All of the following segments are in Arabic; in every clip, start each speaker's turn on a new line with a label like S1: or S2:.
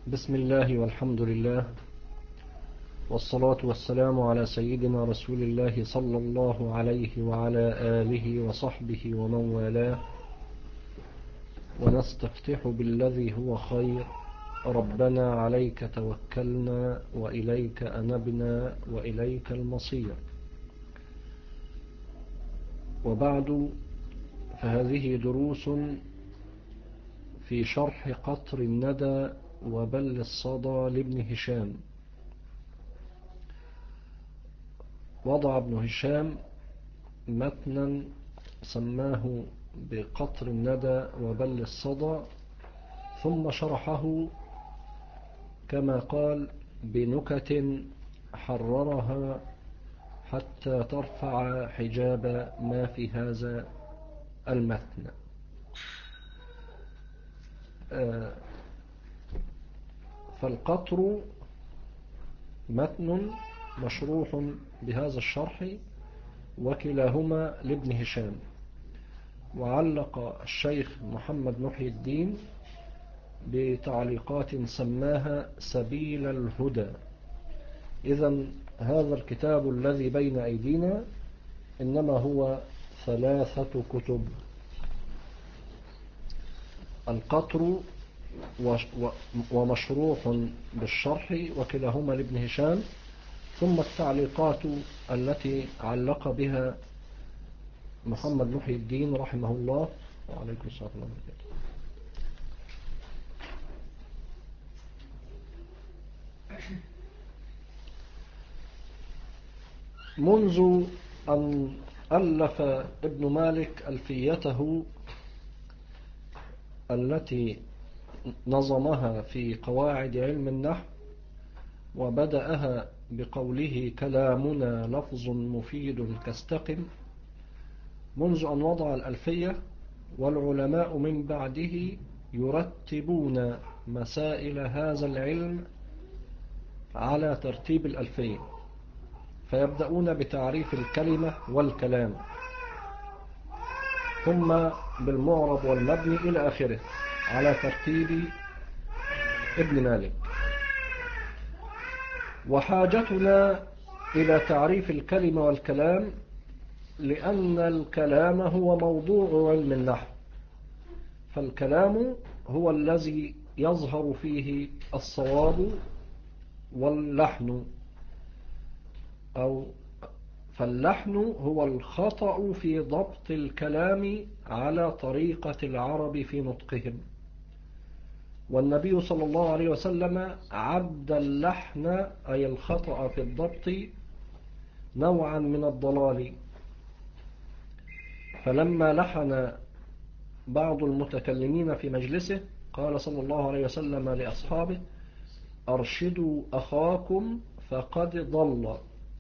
S1: بسم الله والحمد لله، والصلاة والسلام على سيدنا رسول الله صلى الله عليه وعلى آله وصحبه ومن والاه. ونستفتح بالذي هو خير. ربنا عليك توكلنا وإليك أنبنا وإليك المصير. وبعد، فهذه دروس في شرح قطر الندى وبل الصدى لابن هشام. وضع ابن هشام متنا سماه بقطر الندى وبل الصدى، ثم شرحه كما قال بنكت حررها حتى ترفع حجاب ما في هذا المتن. فالقطر متن مشروح بهذا الشرح، وكلاهما لابن هشام. وعلق الشيخ محمد محي الدين بتعليقات سماها سبيل الهدى. إذن هذا الكتاب الذي بين أيدينا إنما هو 3 كتب: القطر ومشروح بالشرح وكلاهما لابن هشام، ثم التعليقات التي علق بها محمد محي الدين رحمه الله. وعليكم السلام ورحمة الله وبركاته. منذ أن ألف ابن مالك ألفيته التي نظمها في قواعد علم النحو، وبدأها بقوله كلامنا لفظ مفيد كاستقم، منذ أن وضع الألفية والعلماء من بعده يرتبون مسائل هذا العلم على ترتيب الألفية، فيبدأون بتعريف الكلمة والكلام، ثم بالمعرب والمبني إلى آخره على ترتيب ابن مالك. وحاجتنا إلى تعريف الكلمة والكلام لأن الكلام هو موضوع علم النحو، فالكلام هو الذي يظهر فيه الصواب واللحن، فاللحن هو الخطأ في ضبط الكلام على طريقة العرب في نطقهم. والنبي صلى الله عليه وسلم عد اللحن أي الخطأ في الضبط نوعا من الضلال، فلما لحن بعض المتكلمين في مجلسه قال صلى الله عليه وسلم لأصحابه: أرشدوا أخاكم فقد ضل،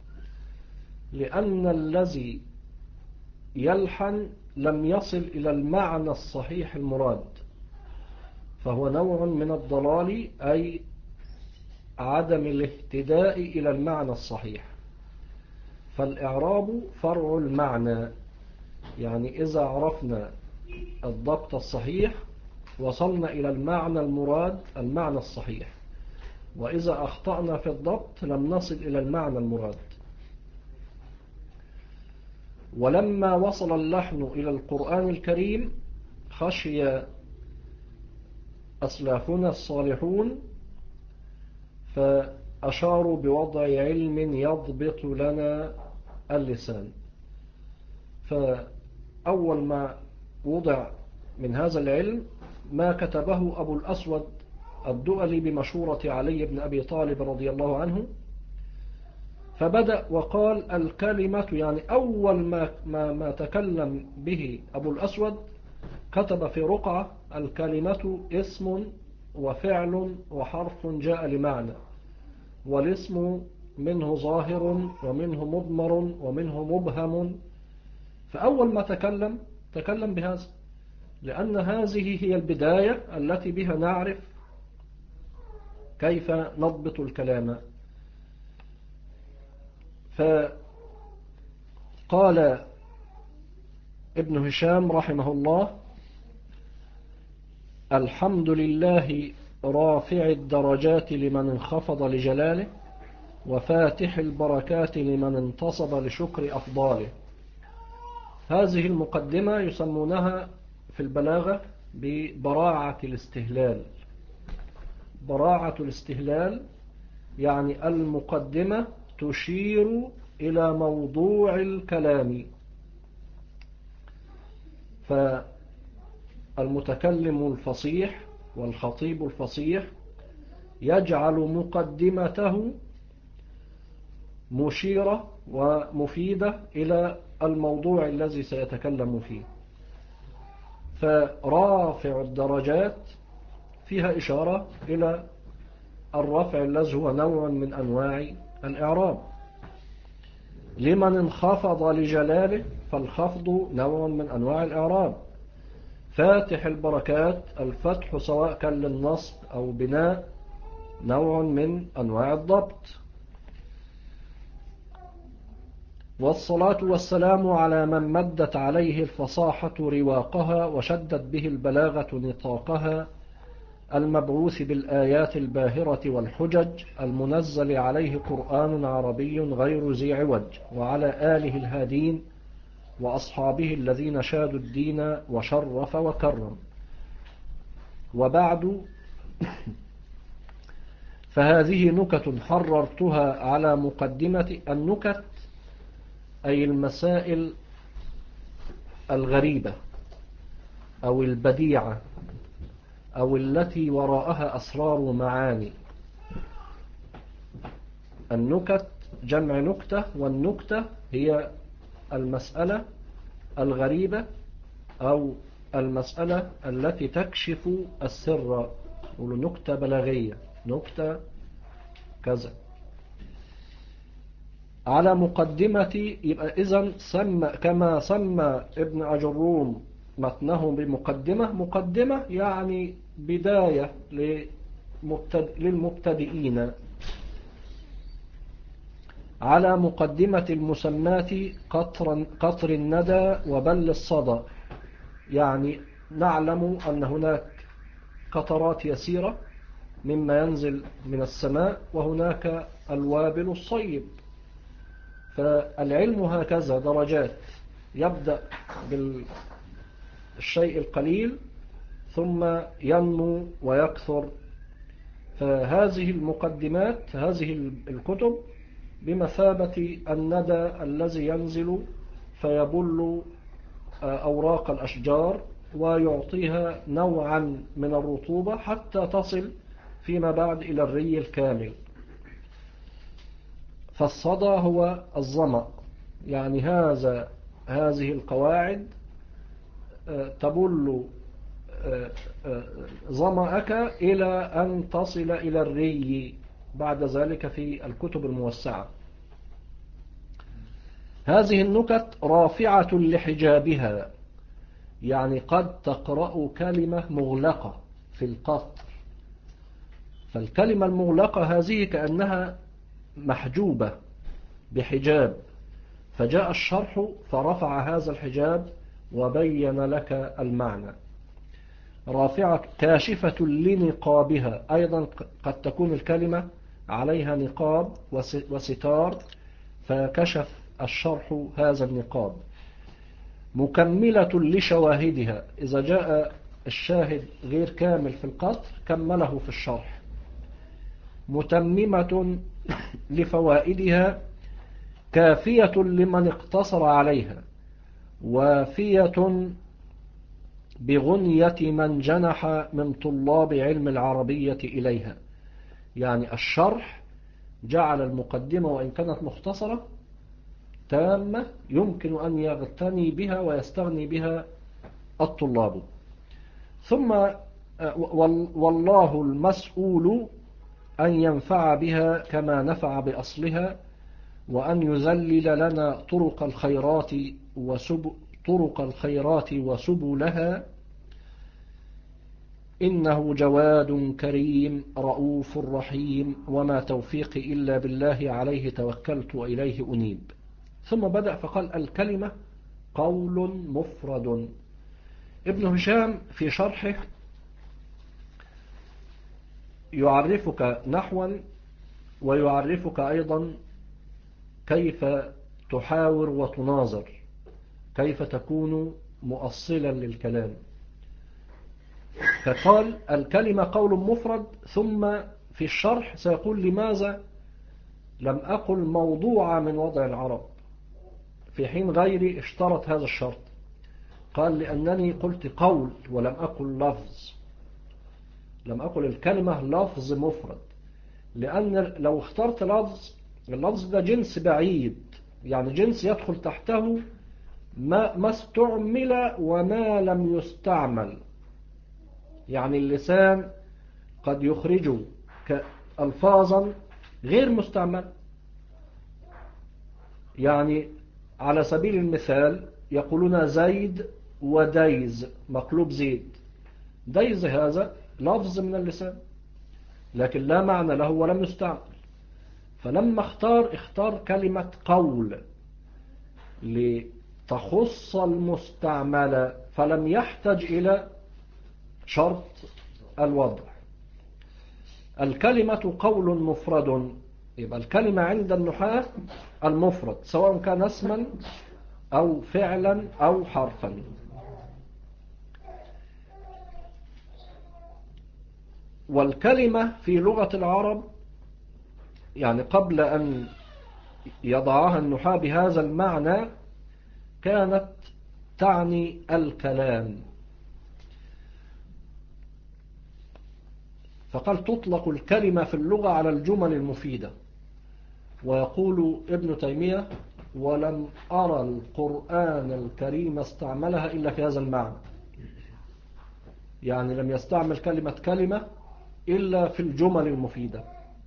S1: لأن الذي يلحن لم يصل إلى المعنى الصحيح المراد، فهو نوع من الضلال، أي عدم الاهتداء إلى المعنى الصحيح. فالإعراب فرع المعنى، يعني إذا عرفنا الضبط الصحيح وصلنا إلى المعنى المراد، المعنى الصحيح، وإذا أخطأنا في الضبط لم نصل إلى المعنى المراد. ولما وصل اللحن إلى القرآن الكريم خشي أسلافنا الصالحون فأشاروا بوضع علم يضبط لنا اللسان. فأول ما وضع من هذا العلم ما كتبه أبو الأسود الدؤلي بمشورة علي بن أبي طالب رضي الله عنه، فبدأ وقال الكلمة، يعني أول ما تكلم به أبو الأسود كتب في رقعة: الكلمة اسم وفعل وحرف جاء لمعنى، والاسم منه ظاهر ومنه مضمر ومنه مبهم. فأول ما تكلم بهذا، لأن هذه هي البداية التي بها نعرف كيف نضبط الكلام. فقال ابن هشام رحمه الله: الحمد لله رافع الدرجات لمن انخفض لجلاله، وفاتح البركات لمن انتصب لشكر أفضاله. هذه المقدمة يسمونها في البلاغة ببراعة الاستهلال. براعة الاستهلال يعني المقدمة تشير إلى موضوع الكلام، فالمتكلم الفصيح والخطيب الفصيح يجعل مقدمته مشيرة ومفيدة إلى الموضوع الذي سيتكلم فيه. فرافع الدرجات فيها إشارة إلى الرفع الذي هو نوع من أنواع الإعراب. لمن انخفض لجلاله فالخفض نوع من أنواع الإعراب. فاتح البركات الفتح سواء كان للنصب أو بناء نوع من أنواع الضبط. والصلاة والسلام على من مدت عليه الفصاحة رواقها وشدت به البلاغة نطاقها، المبعوث بالآيات الباهرة والحجج، المنزل عليه قرآن عربي غير ذي عوج، وعلى آله الهادين وأصحابه الذين شادوا الدين وشرف وكرم. وبعد، فهذه نكت حررتها على مقدمة. النكت أي المسائل الغريبة أو البديعة أو التي وراءها أسرار معاني. النكت جمع نكتة، والنكتة هي المسألة الغريبة أو المسألة التي تكشف السر. يقولوا نكتة بلاغية، نكتة كذا. على مقدمة، يبقى إذن كما سمى ابن أجروم متنه بمقدمة. مقدمة يعني بداية للمبتدئين. على مقدمة المسمات قطر الندى وبل الصدى، يعني نعلم أن هناك قطرات يسيرة مما ينزل من السماء، وهناك الوابل الصيب. فالعلم هكذا درجات، يبدأ بالشيء القليل ثم ينمو ويكثر. فهذه المقدمات، هذه الكتب بمثابة الندى الذي ينزل فيبل أوراق الأشجار ويعطيها نوعا من الرطوبة حتى تصل فيما بعد إلى الري الكامل. فالصدى هو الظمأ، يعني هذه القواعد تبل ظمأك إلى أن تصل إلى الري بعد ذلك في الكتب الموسعة. هذه النكت رافعة لحجابها، يعني قد تقرأ كلمة مغلقة في القطر، فالكلمة المغلقة هذه كأنها محجوبة بحجاب، فجاء الشرح فرفع هذا الحجاب وبين لك المعنى. رافعة كاشفة لنقابها، أيضا قد تكون الكلمة عليها نقاب وستار فكشف الشرح هذا النقاب. مكملة لشواهدها، إذا جاء الشاهد غير كامل في القطر كمله في الشرح. متممة لفوائدها، كافية لمن اقتصر عليها، وافية بغنية من جنح من طلاب علم العربية إليها. يعني الشرح جعل المقدمة وإن كانت مختصرة تامة يمكن أن يغتني بها ويستغني بها الطلاب. ثم والله المسؤول أن ينفع بها كما نفع بأصلها، وأن يذلل لنا طرق الخيرات وسبلها، إنه جواد كريم رؤوف رحيم، وما توفيقي إلا بالله عليه توكلت وإليه أنيب. ثم بدأ فقال الكلمة قول مفرد. ابن هشام في شرحه يعرفك نحوا ويعرفك أيضا كيف تحاور وتناظر، كيف تكون مؤصلا للكلام. فقال الكلمة قول مفرد، ثم في الشرح سيقول لماذا لم أقل موضوع من وضع العرب في حين غيري اشترط هذا الشرط. قال لأنني قلت قول ولم أقل لفظ، لم أقل الكلمة لفظ مفرد، لأن لو اخترت لفظ، اللفظ ده جنس بعيد، يعني جنس يدخل تحته ما استعمل وما لم يستعمل. يعني اللسان قد يخرج ألفاظا غير مستعمل. يعني على سبيل المثال يقولون زيد وديز، مقلوب زيد. ديز هذا لفظ من اللسان لكن لا معنى له ولم يستعمل. فلما اختار كلمة قول لتخص المستعمل، فلم يحتج إلى شرط الوضع. الكلمة قول مفرد، يبقى الكلمة عند النحاة المفرد سواء كان اسما أو فعلا أو حرفا. والكلمة في لغة العرب يعني قبل أن يضعها النحاة بهذا المعنى كانت تعني الكلام. فقال تطلق الكلمة في اللغة على الجمل المفيدة. ويقول ابن تيمية ولم أرى القرآن الكريم استعملها إلا في هذا المعنى، يعني لم يستعمل كلمة إلا في الجمل المفيدة.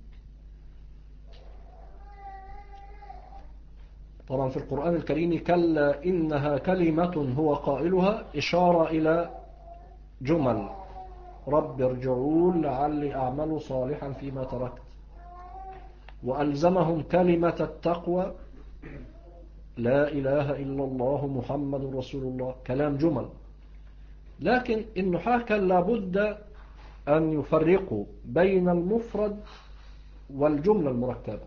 S1: طبعا في القرآن الكريم كلا إنها كلمة هو قائلها إشارة إلى جمل، رب ارجعون لعلي أعمل صالحا فيما تركت، وألزمهم كلمة التقوى لا إله إلا الله محمد رسول الله، كلام جمل. لكن النحاة كان لابد أن يفرقوا بين المفرد والجملة المركبة،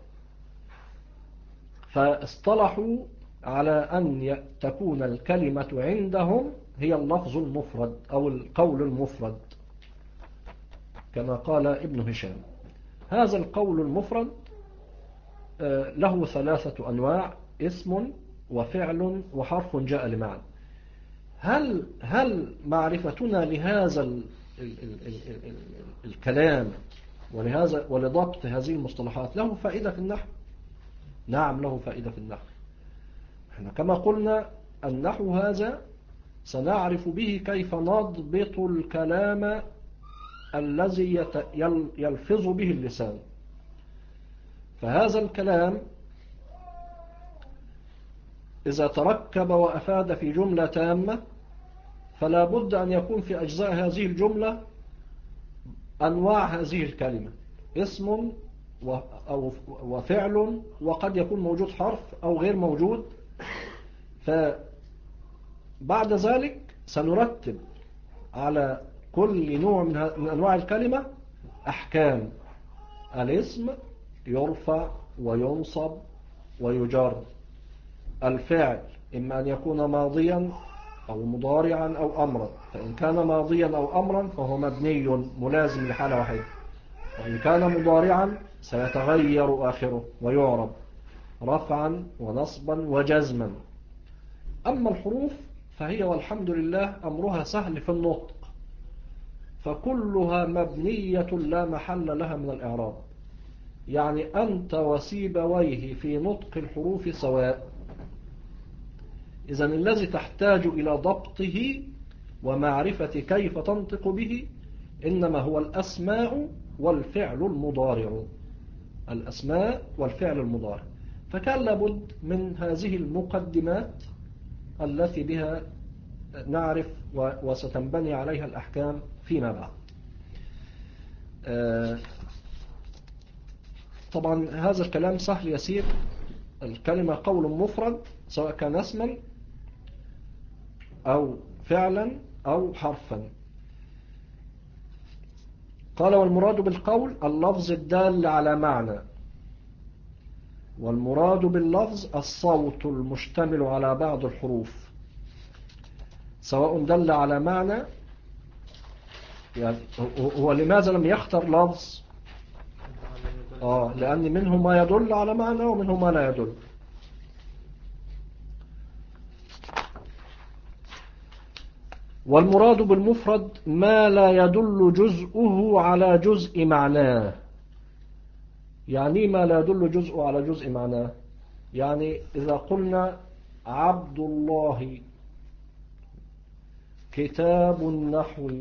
S1: فاصطلحوا على أن تكون الكلمة عندهم هي اللفظ المفرد أو القول المفرد كما قال ابن هشام. هذا القول المفرد له 3 أنواع: اسم وفعل وحرف جاء لمعنى. هل معرفتنا لهذا الكلام ولضبط هذه المصطلحات له فائدة في النحو؟ نعم له فائدة في النحو. احنا كما قلنا النحو هذا سنعرف به كيف نضبط الكلام الذي يلفظ به اللسان. فهذا الكلام إذا تركب وأفاد في جملة تامة فلا بد أن يكون في أجزاء هذه الجملة أنواع هذه الكلمة، اسم وفعل، وقد يكون موجود حرف أو غير موجود. فبعد ذلك سنرتب على كل نوع من أنواع الكلمة أحكام. الاسم يرفع وينصب ويجر. الفعل إما أن يكون ماضيا أو مضارعا أو أمرا، فإن كان ماضيا أو أمرا فهو مبني ملازم لحالة واحدة، وإن كان مضارعا سيتغير آخره ويعرب رفعا ونصبا وجزما. أما الحروف فهي والحمد لله أمرها سهل في النطق، فكلها مبنية لا محل لها من الإعراب. يعني أنت وسيبويه في نطق الحروف سواء. إذن الذي تحتاج إلى ضبطه ومعرفة كيف تنطق به إنما هو الأسماء والفعل المضارع. الأسماء والفعل المضارع. فكان لابد من هذه المقدمات التي بها نعرف وستنبني عليها الأحكام فيما بعد. طبعا هذا الكلام سهل يسير. الكلمة قول مفرد سواء كان اسما أو فعلا أو حرفا. قال والمراد بالقول اللفظ الدال على معنى، والمراد باللفظ الصوت المشتمل على بعض الحروف، سواء دل على معنى. يعني هو لماذا لم يختر لفظ؟ لأن منه ما يدل على معنى ومنه ما لا يدل. والمراد بالمفرد ما لا يدل جزءه على جزء معناه. يعني ما لا يدل جزءه على جزء معناه؟ يعني إذا قلنا عبد الله كتاب النحو،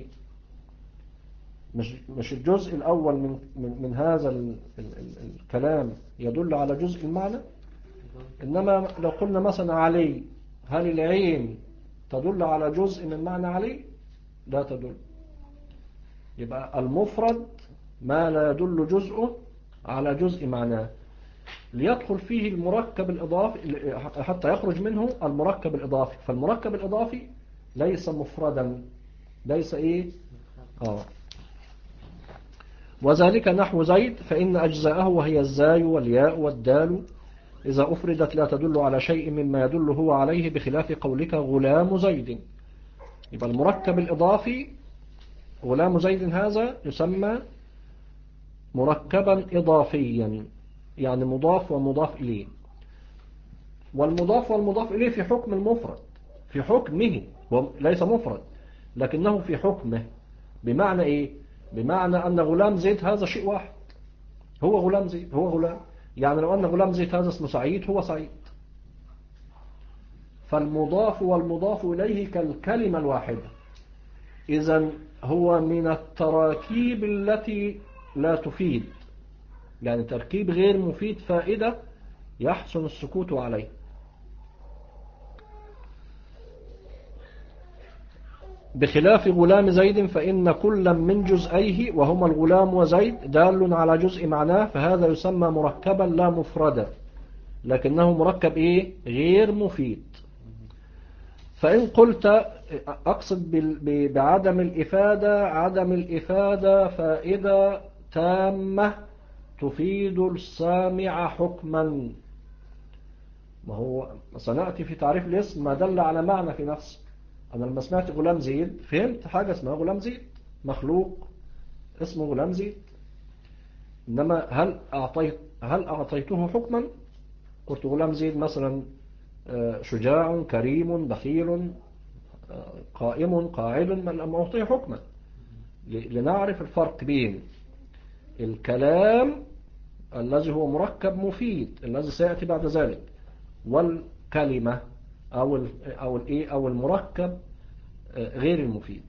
S1: مش الجزء الأول من هذا الكلام يدل على جزء المعنى. إنما لو قلنا مثلا علي، هل العين تدل على جزء من معنى علي؟ لا تدل. يبقى المفرد ما لا يدل جزءه على جزء معناه، ليدخل فيه المركب الإضافي حتى يخرج منه المركب الإضافي. فالمركب الإضافي ليس مفردا، ليس إيه؟ وذلك نحو زيد، فإن أجزاءه وهي الزاي والياء والدال إذا أفردت لا تدل على شيء مما يدل هو عليه، بخلاف قولك غلام زيد. يبقى المركب الإضافي غلام زيد هذا يسمى مركبا إضافيا، يعني مضاف ومضاف إليه. والمضاف والمضاف إليه في حكم المفرد، في حكمه، ليس مفرد لكنه في حكمه. بمعنى إيه؟ بمعنى أن غلام زيد هذا شيء واحد، هو غلام زيد، هو غلام. يعني لو أن غلام زيد هذا اسمه سعيد، هو سعيد. فالمضاف والمضاف إليه كالكلمة الواحدة. إذن هو من التراكيب التي لا تفيد، يعني تركيب غير مفيد فائدة يحسن السكوت عليه. بخلاف غلام زيد فإن كل من جزئيه وهما الغلام وزيد دال على جزء معناه، فهذا يسمى مركبا لا مفردا، لكنه مركب إيه؟ غير مفيد. فإن قلت أقصد بعدم الإفادة، عدم الإفادة فائدة تامة تفيد السامع حكما. ما هو سنأتي في تعريف الاسم ما دل على معنى في نفسه. أنا لما سمعت غلام زيد فهمت حاجة اسمها غلام زيد، مخلوق اسمه غلام زيد. إنما هل أعطيته حكما؟ قلت غلام زيد مثلا شجاع كريم بخيل قائم قاعد، لم أعطيه حكما. لنعرف الفرق بين الكلام الذي هو مركب مفيد الذي سيأتي بعد ذلك، والكلمة أو المركب غير المفيد.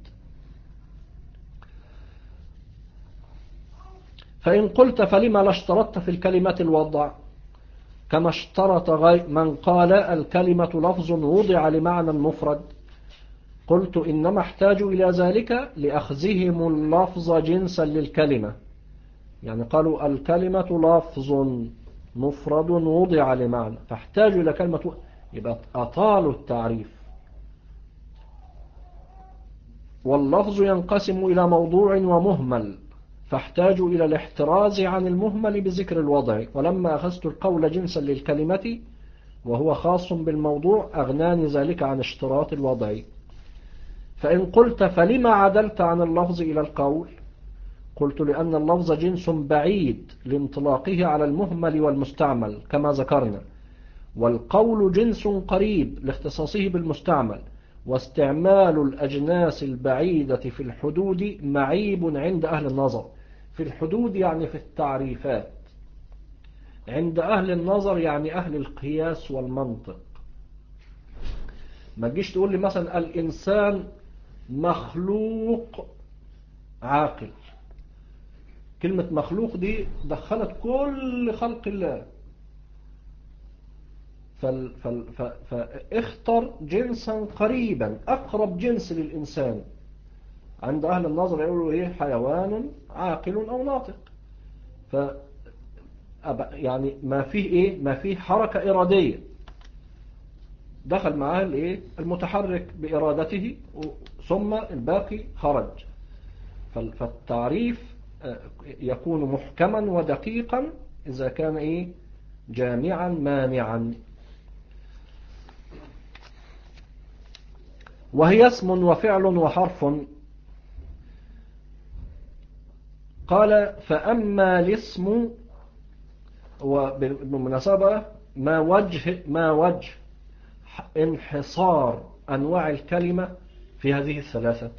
S1: فإن قلت فلما لا اشترطت في الكلمة الوضع كما اشترط من قال الكلمة لفظ وضع لمعنى مفرد؟ قلت إنما احتاجوا إلى ذلك لأخذهم اللفظ جنسا للكلمة. يعني قالوا الكلمة لفظ مفرد وضع لمعنى، فاحتاجوا إلى كلمة، يبقى أطالوا التعريف. واللفظ ينقسم إلى موضوع ومهمل، فاحتاجوا إلى الاحتراز عن المهمل بذكر الوضع. ولما أخذت القول جنسا للكلمة وهو خاص بالموضوع أغناني ذلك عن اشتراط الوضع. فإن قلت فلما عدلت عن اللفظ إلى القول؟ قلت لأن اللفظ جنس بعيد لانطلاقه على المهمل والمستعمل كما ذكرنا، والقول جنس قريب لاختصاصه بالمستعمل، واستعمال الأجناس البعيدة في الحدود معيب عند أهل النظر. في الحدود يعني في التعريفات، عند أهل النظر يعني أهل القياس والمنطق. ما تجيش تقول لي مثلا الإنسان مخلوق عاقل، كلمة مخلوق دي دخلت كل خلق الله، فاختر جنسا قريبا أقرب جنس للإنسان. عند أهل النظر يقولوا إيه؟ حيوان عاقل أو ناطق. يعني ما فيه إيه؟ ما فيه حركة إرادية، دخل معاه الإيه؟ المتحرك بإرادته ثم الباقي خرج. فالتعريف يكون محكما ودقيقا إذا كان إيه جامعا مانعا. وهي اسم وفعل وحرف. قال فأما الاسم، وبالمناسبة ما وجه انحصار أنواع الكلمة في هذه الثلاثة؟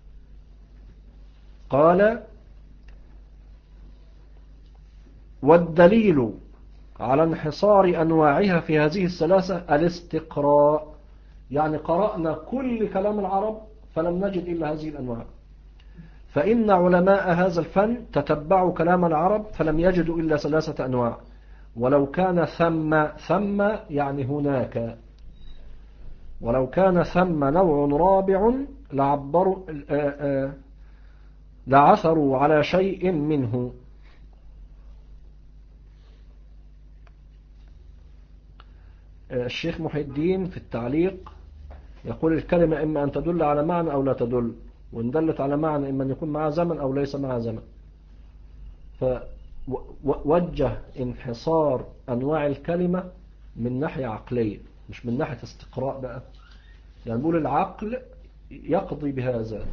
S1: قال والدليل على انحصار أنواعها في هذه الثلاثة الاستقراء، يعني قرأنا كل كلام العرب فلم نجد إلا هذه الأنواع. فإن علماء هذا الفن تتبعوا كلام العرب فلم يجدوا إلا ثلاثة أنواع، ولو كان ثم يعني هناك، ولو كان ثم نوع رابع لعثروا على شيء منه. الشيخ محي الدين في التعليق يقول الكلمة إما أن تدل على معنى أو لا تدل، وإن دلت على معنى إما أن يكون معها زمن أو ليس معها زمن. فوجه انحصار أنواع الكلمة من ناحية عقلية مش من ناحية استقراء بقى، يعني نقول العقل يقضي بهذا.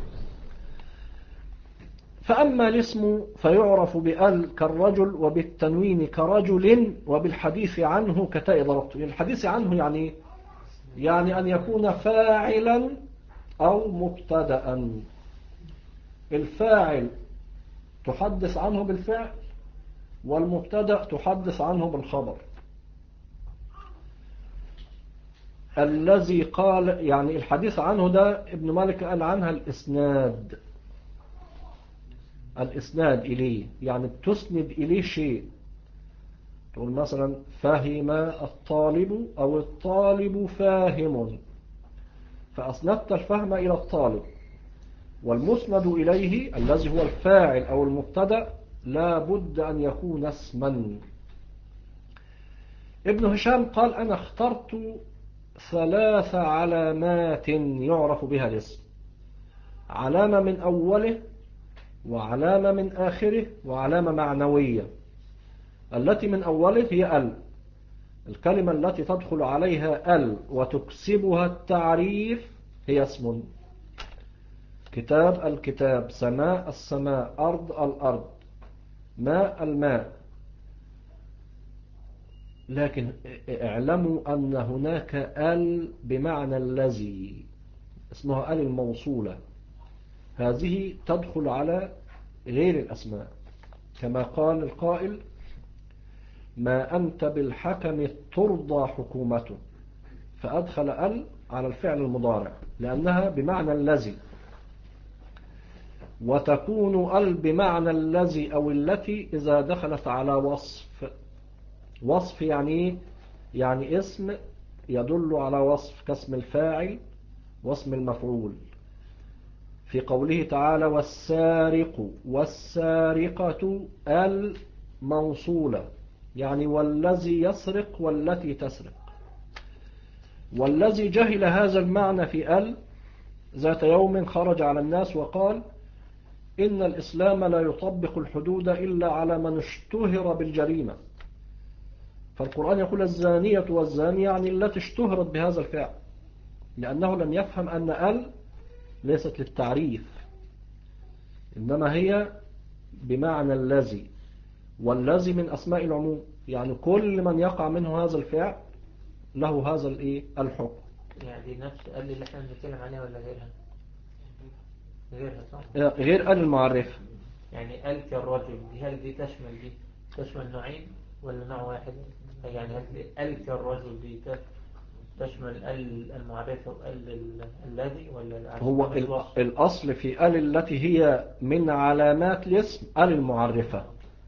S1: فأما الاسم فيعرف بأل كالرجل وبالتنوين كرجل وبالحديث عنه كتاء ضربته. الحديث عنه يعني أن يكون فاعلا أو مبتدأ. الفاعل تحدث عنه بالفعل، والمبتدأ تحدث عنه بالخبر. الذي قال يعني الحديث عنه ده ابن مالك قال عنها الإسناد إليه، يعني بتسند إليه شيء. تقول مثلا فهم الطالب أو الطالب فاهم، فأسندت الفهم إلى الطالب، والمسند إليه الذي هو الفاعل أو المبتدأ لا بد أن يكون اسما. ابن هشام قال أنا اخترت 3 علامات يعرف بها الاسم: علامة من أوله، وعلامة من آخره، وعلامة معنوية. التي من أوله هي ال، الكلمة التي تدخل عليها ال وتكسبها التعريف هي اسم. كتاب الكتاب، سماء السماء، أرض الأرض، ماء الماء. لكن اعلموا أن هناك ال بمعنى الذي، اسمها ال الموصولة، هذه تدخل على غير الأسماء، كما قال القائل ما أنت بالحكم ترضى حكومته، فأدخل ال على الفعل المضارع لأنها بمعنى الذي. وتكون ال بمعنى الذي أو التي إذا دخلت على وصف. وصف يعني اسم يدل على وصف، كاسم الفاعل واسم المفعول. في قوله تعالى والسارق والسارقة الموصولة، يعني والذي يسرق والتي تسرق. والذي جهل هذا المعنى في ال ذات يوم خرج على الناس وقال إن الإسلام لا يطبق الحدود إلا على من اشتهر بالجريمة. فالقرآن يقول الزانية والزاني، يعني التي اشتهرت بهذا الفعل، لأنه لم يفهم أن ال ليست للتعريف، إنما هي بمعنى الذي. والذي من أسماء العموم، يعني كل من يقع منه هذا الفعل له هذا الحكم.
S2: يعني دي نفس ال اللي احنا بنتكلم عليها ولا غيرها؟ غيرها صح؟
S1: غير ال المعرفة.
S2: يعني ال كالرجل دي، هل دي تشمل نوعين ولا نوع واحد؟ يعني هل ال كالرجل دي تشمل ال المعرفة وال الذي، ولا
S1: هو الأصل في ال التي هي من علامات الاسم ال المعرفة،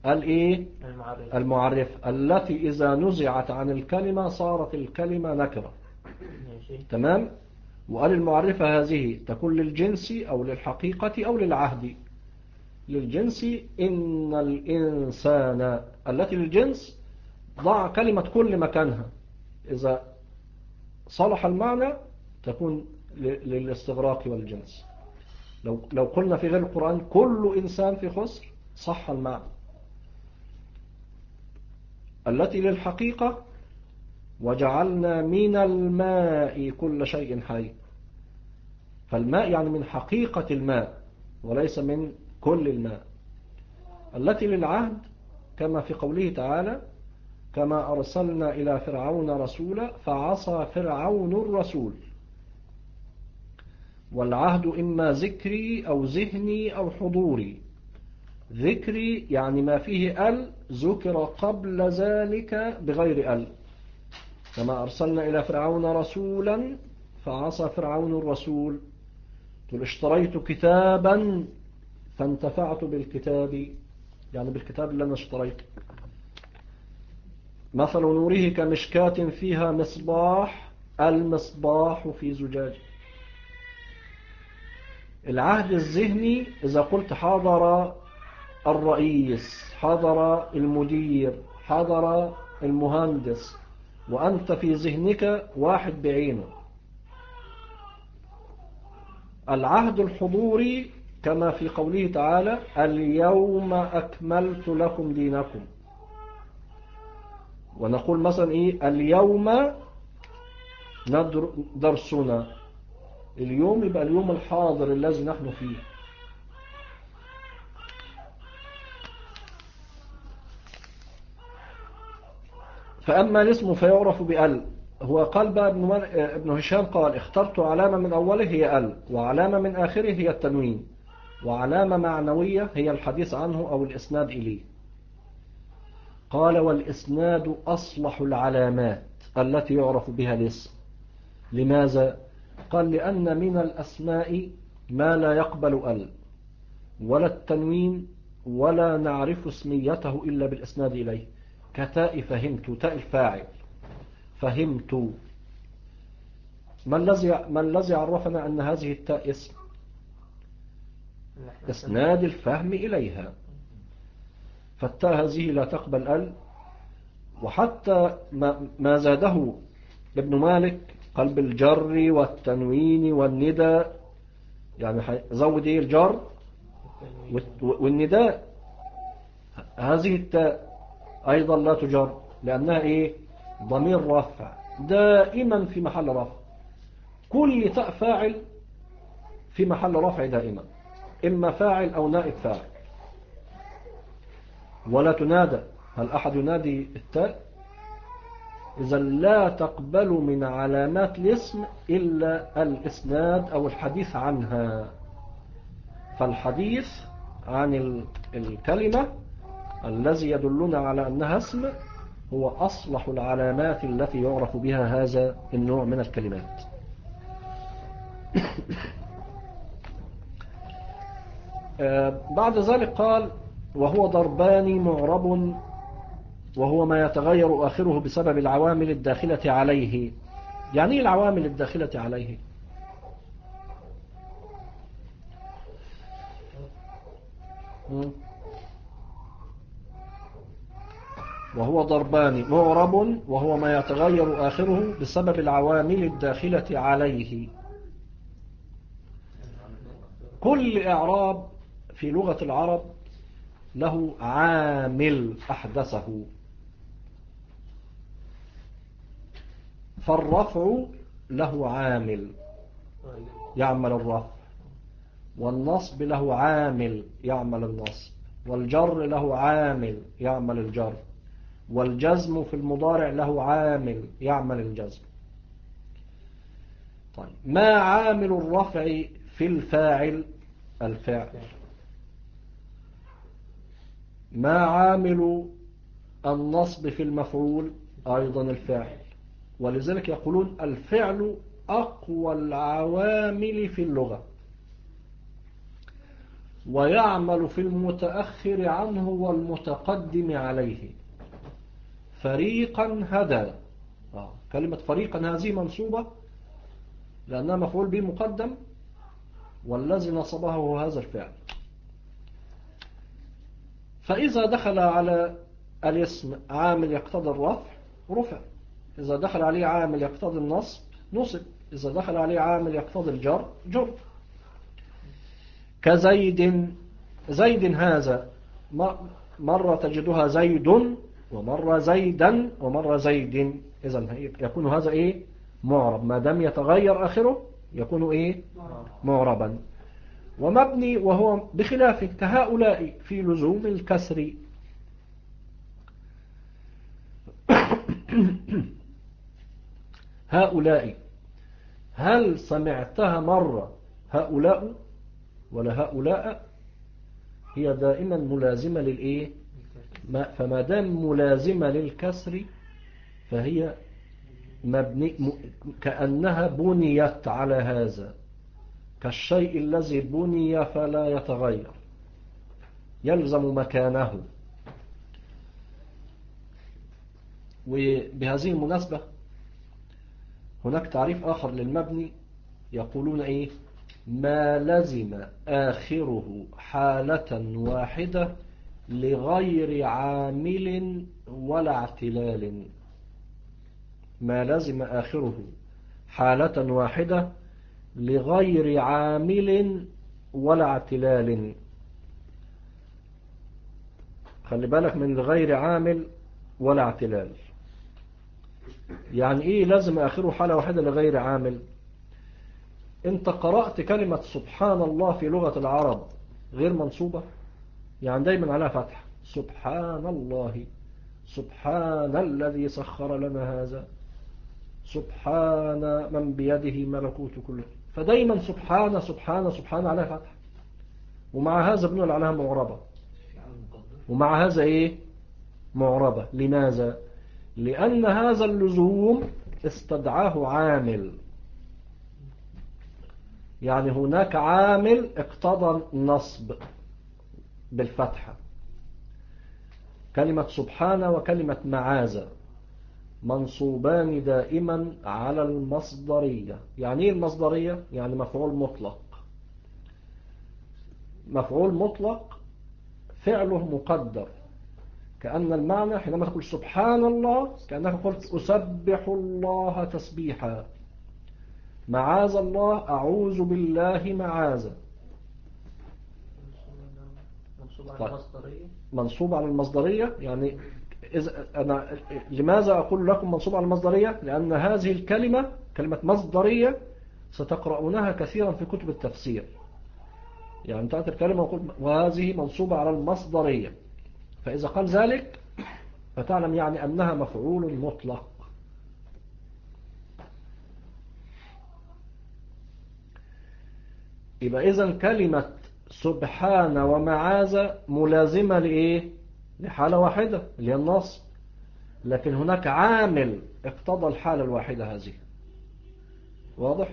S1: المعرفة التي إذا نزعت عن الكلمة صارت الكلمة نكرة. تمام. وقال المعرفة هذه تكون للجنس أو للحقيقة أو للعهد. للجنس إن الإنسان، التي للجنس ضع كلمة كل مكانها، إذا صلح المعنى تكون للاستغراق والجنس. لو قلنا في غير القرآن كل إنسان في خسر صح المعنى. التي للحقيقة وجعلنا من الماء كل شيء حي، فالماء يعني من حقيقة الماء وليس من كل الماء. التي للعهد كما في قوله تعالى كما أرسلنا إلى فرعون رسولا فعصى فرعون الرسول. والعهد إما ذكري أو ذهني أو حضوري. ذكري يعني ما فيه ال ذكر قبل ذلك بغير ال، كما أرسلنا إلى فرعون رسولا فعصى فرعون الرسول. قل اشتريت كتابا فانتفعت بالكتاب، يعني بالكتاب اللي أنا اشتريته. مثل نوره كمشكاة فيها مصباح، المصباح في زجاج. العهد الذهني إذا قلت حضر الرئيس، حضر المدير، حضر المهندس، وأنت في ذهنك واحد بعينه. العهد الحضوري كما في قوله تعالى اليوم أكملت لكم دينكم. ونقول مثلا إيه اليوم درسنا، اليوم يبقى اليوم الحاضر الذي نحن فيه. فأما الاسم فيعرف بأل. هو قال بقى ابن هشام قال اخترت علامة من أوله هي أل، وعلامة من آخره هي التنوين، وعلامة معنوية هي الحديث عنه أو الإسناد إليه. قال والإسناد أصلح العلامات التي يعرف بها الاسم. لماذا؟ قال لأن من الأسماء ما لا يقبل أل ولا التنوين ولا نعرف اسميته إلا بالإسناد إليه، كتاء فهمت، تاء الفاعل فهمت. ما الذي عرفنا أن هذه التاء اسم؟ إسناد الفهم إليها. فالتاء هذه لا تقبل ال. وحتى ما زاده ابن مالك قال بالجر والتنوين والنداء، يعني زود ايه الجر والنداء. هذه التاء أيضا لا تجر لأنها إيه ضمير رفع دائما في محل رفع. كل تاء فاعل في محل رفع دائما، إما فاعل أو نائب فاعل. ولا تنادى. هل أحد ينادي التاء؟ إذا لا تقبل من علامات الاسم إلا الإسناد أو الحديث عنها. فالحديث عن الكلمة الذي يدلنا على أنها اسم هو أصلح العلامات التي يعرف بها هذا النوع من الكلمات. بعد ذلك قال وهو ضربان معرب وهو ما يتغير آخره بسبب العوامل الداخلة عليه. يعني ايه العوامل الداخلة عليه؟ وهو ضربان معرب وهو ما يتغير آخره بسبب العوامل الداخلة عليه. كل إعراب في لغة العرب له عامل أحدثه. فالرفع له عامل يعمل الرفع، والنصب له عامل يعمل النصب، والجر له عامل يعمل الجر، والجزم في المضارع له عامل يعمل الجزم. طيب ما عامل الرفع في الفاعل؟ الفعل. ما عامل النصب في المفعول؟ أيضا الفعل. ولذلك يقولون الفعل أقوى العوامل في اللغة، ويعمل في المتأخر عنه والمتقدم عليه. فريقا هدى. كلمة فريقا هذه منصوبة لأنها مفعول به مقدم، والذي نصبه هو هذا الفعل. فإذا دخل على الاسم عامل يقتضي الرفع رفع، إذا دخل عليه عامل يقتضي النصب نصب، إذا دخل عليه عامل يقتضي الجر جر. كزيد، زيد هذا مرة تجدها زيد ومرة زيدا ومرة زيد. إذن يكون هذا إيه؟ معرب، ما دام يتغير آخره يكون إيه؟ معربا. ومبني وهو بخلافه كهؤلاء في لزوم الكسر. هؤلاء، هل سمعتها مرة هؤلاء ولا هؤلاء؟ هي دائما ملازمة للإيه؟ فما دام ملازمة للكسر فهي مبني، كأنها بنيت على هذا، كالشيء الذي بني فلا يتغير يلزم مكانه. وبهذه المناسبة هناك تعريف آخر للمبني، يقولون إيه؟ ما لزم آخره حالة واحدة لغير عامل ولا اعتلال. ما لزم آخره حالة واحدة لغير عامل ولا اعتلال. خلي بالك من لغير عامل ولا اعتلال. يعني ايه لازم آخره حالة واحدة لغير عامل؟ انت قرأت كلمة سبحان الله في لغة العرب غير منصوبة، يعني دايما عليها فتح، سبحان الله، سبحان الذي سخر لنا هذا، سبحان من بيده ملكوت كله، فدايما سبحان سبحان سبحان عليها فتح، ومع هذا بنقول عليها معربة، ومع هذا ايه؟ معربة. لماذا؟ لأن هذا اللزوم استدعاه عامل، يعني هناك عامل اقتضى النصب بالفتحة. كلمة سبحان وكلمة معاذ منصوبان دائما على المصدرية. يعني ايه المصدرية؟ يعني مفعول مطلق. مفعول مطلق فعله مقدر، كأن المعنى حينما تقول سبحان الله كأنك قلت أسبح الله تسبيحا، معاذ الله أعوذ بالله معاذ. منصوب على المصدرية. يعني لماذا أقول لكم منصوب على المصدرية؟ لأن هذه الكلمة كلمة مصدرية ستقرؤونها كثيرا في كتب التفسير. يعني تأتي الكلمة وهذه منصوبة على المصدرية، فإذا قال ذلك فتعلم يعني أنها مفعول مطلق. يبقى إذن كلمة سبحان ومعاذ ملازمة لإيه؟ لحالة واحدة اللي هي النصب، لكن هناك عامل اقتضى الحالة الواحدة هذه. واضح؟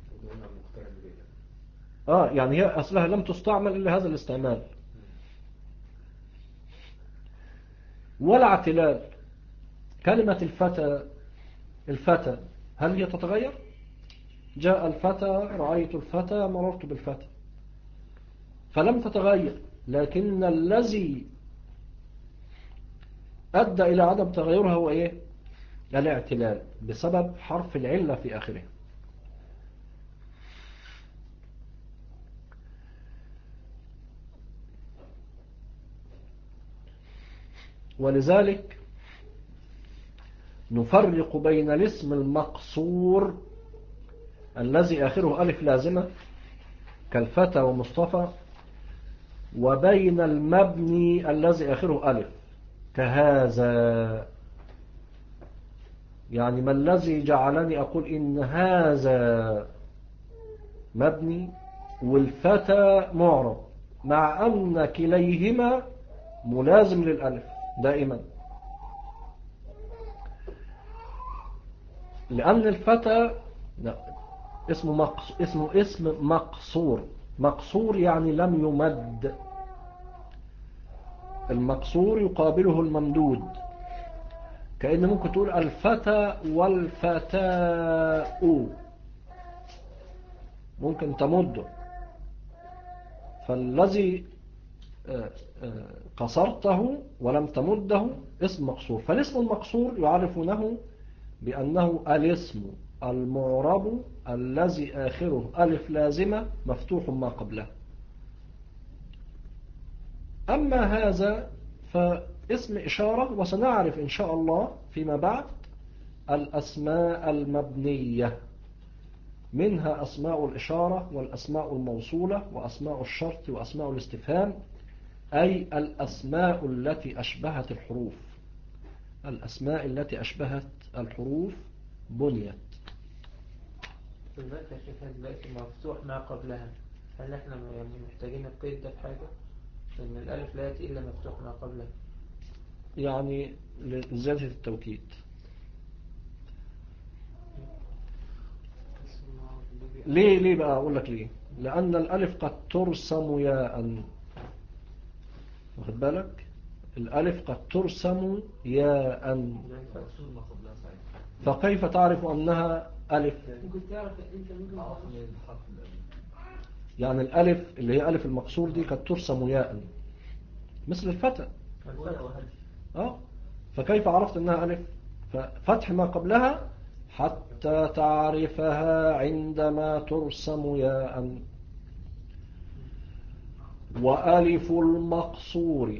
S1: يعني هي أصلها لم تستعمل إلا هذا الاستعمال. ولا اعتلال. كلمة الفتى هل هي تتغير؟ جاء الفتى، رأيت الفتى، مررت بالفتى، فلم تتغير، لكن الذي أدى إلى عدم تغيرها هو إيه؟ الاعتلال، بسبب حرف العلة في آخره. ولذلك نفرق بين الاسم المقصور الذي آخره ألف لازمة كالفتى ومصطفى، وبين المبني الذي آخره ألف كهذا. يعني ما الذي جعلني أقول إن هذا مبني والفتى معرب، مع أن كليهما ملازم للألف دائما، لأن الفتى اسمه اسم مقصور. مقصور يعني لم يمد. المقصور يقابله الممدود، كأن ممكن تقول الفتى والفتاء، ممكن تمده. فالذي قصرته ولم تمده اسم مقصور. فالاسم المقصور يعرفونه بأنه الاسم المعرب الذي آخره ألف لازمة مفتوح ما قبله. أما هذا فاسم إشارة، وسنعرف إن شاء الله فيما بعد الأسماء المبنية، منها أسماء الإشارة والأسماء الموصولة وأسماء الشرط وأسماء الاستفهام، أي الأسماء التي أشبهت الحروف. الأسماء التي أشبهت الحروف بنيت.
S2: دلوقتي يا شيخ دلوقتي مفتوح ما قبلها، هل احنا يعني محتاجين القيد ده في حاجة؟ إن الألف لا يأتي إلا مفتوح ما قبلها،
S1: يعني لزيادة التوكيد. ليه بقى أقول لك ليه؟ لأن الألف قد ترسم ياء، واخد بالك؟ الألف قد ترسم ياء، فكيف تعرف أنها ألف؟ يعني الألف اللي هي ألف المقصور دي قد ترسم ياء مثل الفتى. فكيف عرفت أنها ألف؟ ففتح ما قبلها حتى تعرفها عندما ترسم ياء. وألف المقصور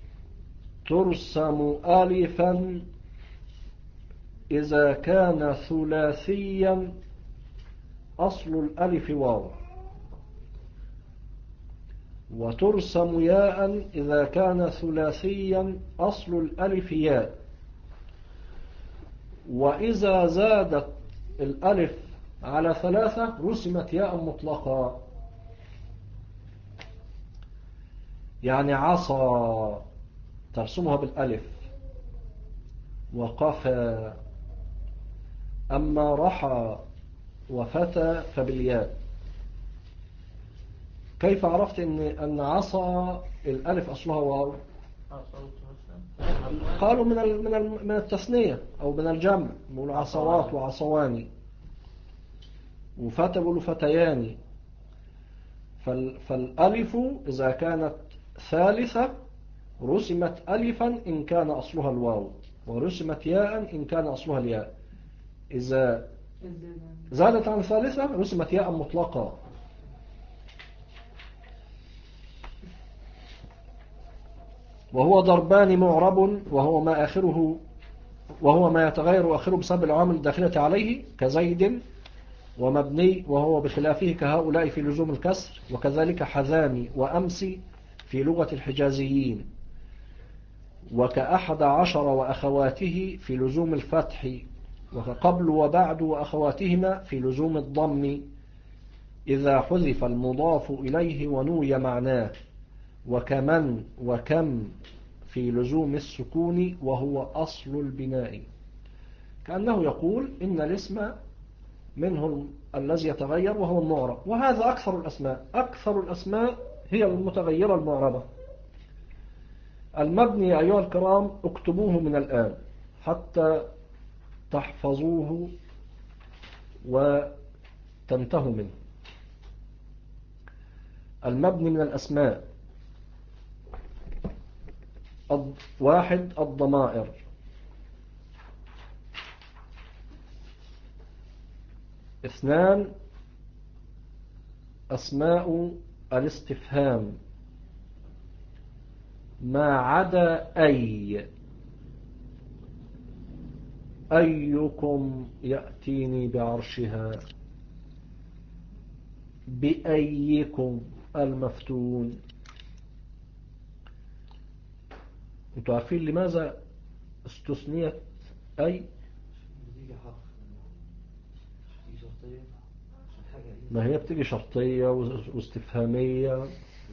S1: ترسم ألفا إذا كان ثلاثيا أصل الألف واو، وترسم ياء إذا كان ثلاثيا أصل الألف ياء. وإذا زادت الألف على ثلاثة رسمت ياء مطلقة. يعني عصى ترسمها بالألف، وقفى، أما رحى وفتى فبالياء. كيف عرفت أن عصى الألف أصلها واو؟ قالوا من التثنية أو من الجمع، بيقولوا عصوات وعصواني، وفتى بيقولوا فتيان. فالألف إذا كانت ثالثة رسمت ألفا إن كان أصلها الواو، ورسمت ياء إن كان أصلها الياء. إذا زادت عن ثالثة رسمت ياء مطلقة. وهو ضربان معرب، وهو ما يتغير آخره بسبب العوامل الداخلة عليه، كزيد، ومبني وهو بخلافه كهؤلاء في لزوم الكسر، وكذلك حذامي وأمس في لغة الحجازيين، وكأحد عشر وأخواته في لزوم الفتح، وكقبل وبعد وأخواتهما في لزوم الضم إذا حذف المضاف إليه ونوي معناه، وكمن وكم في لزوم السكون وهو أصل البناء. كأنه يقول إن الاسم منه الذي يتغير وهو المعرب، وهذا أكثر الأسماء. أكثر الأسماء هي المتغيرة المعربة. المبني أيها الكرام اكتبوه من الآن حتى تحفظوه وتنتهوا منه. المبني من الأسماء: واحد الضمائر، اثنان أسماء الاستفهام ما عدا أيكم يأتيني بعرشها، بأيكم المفتون. انتوا عارفين لماذا استثنيت أي؟ ما هي بتيجي شرطية واستفهامية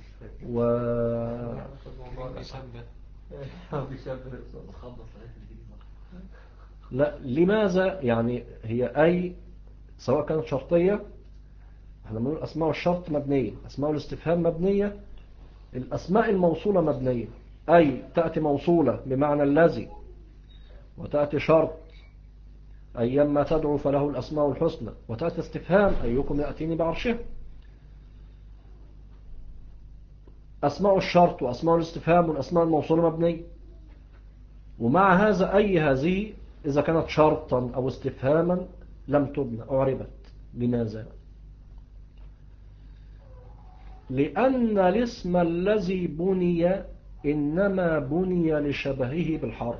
S1: لا، لماذا يعني هي أي سواء كانت شرطية، احنا بنقول أسماء الشرط مبنية، أسماء الاستفهام مبنية، الأسماء الموصولة مبنية. أي تأتي موصولة بمعنى الذي، وتأتي شرط أيما تدعو فله الأسماء الحسنى، وتأتي استفهام أيكم يأتيني بعرشه. أسماء الشرط وأسماء الاستفهام والأسماء الموصولة مبنية، ومع هذا أي هذه إذا كانت شرطا أو استفهاما لم تبنى، أعربت. لماذا؟ لأن الاسم الذي بني إنما بني لشبهه بالحرف،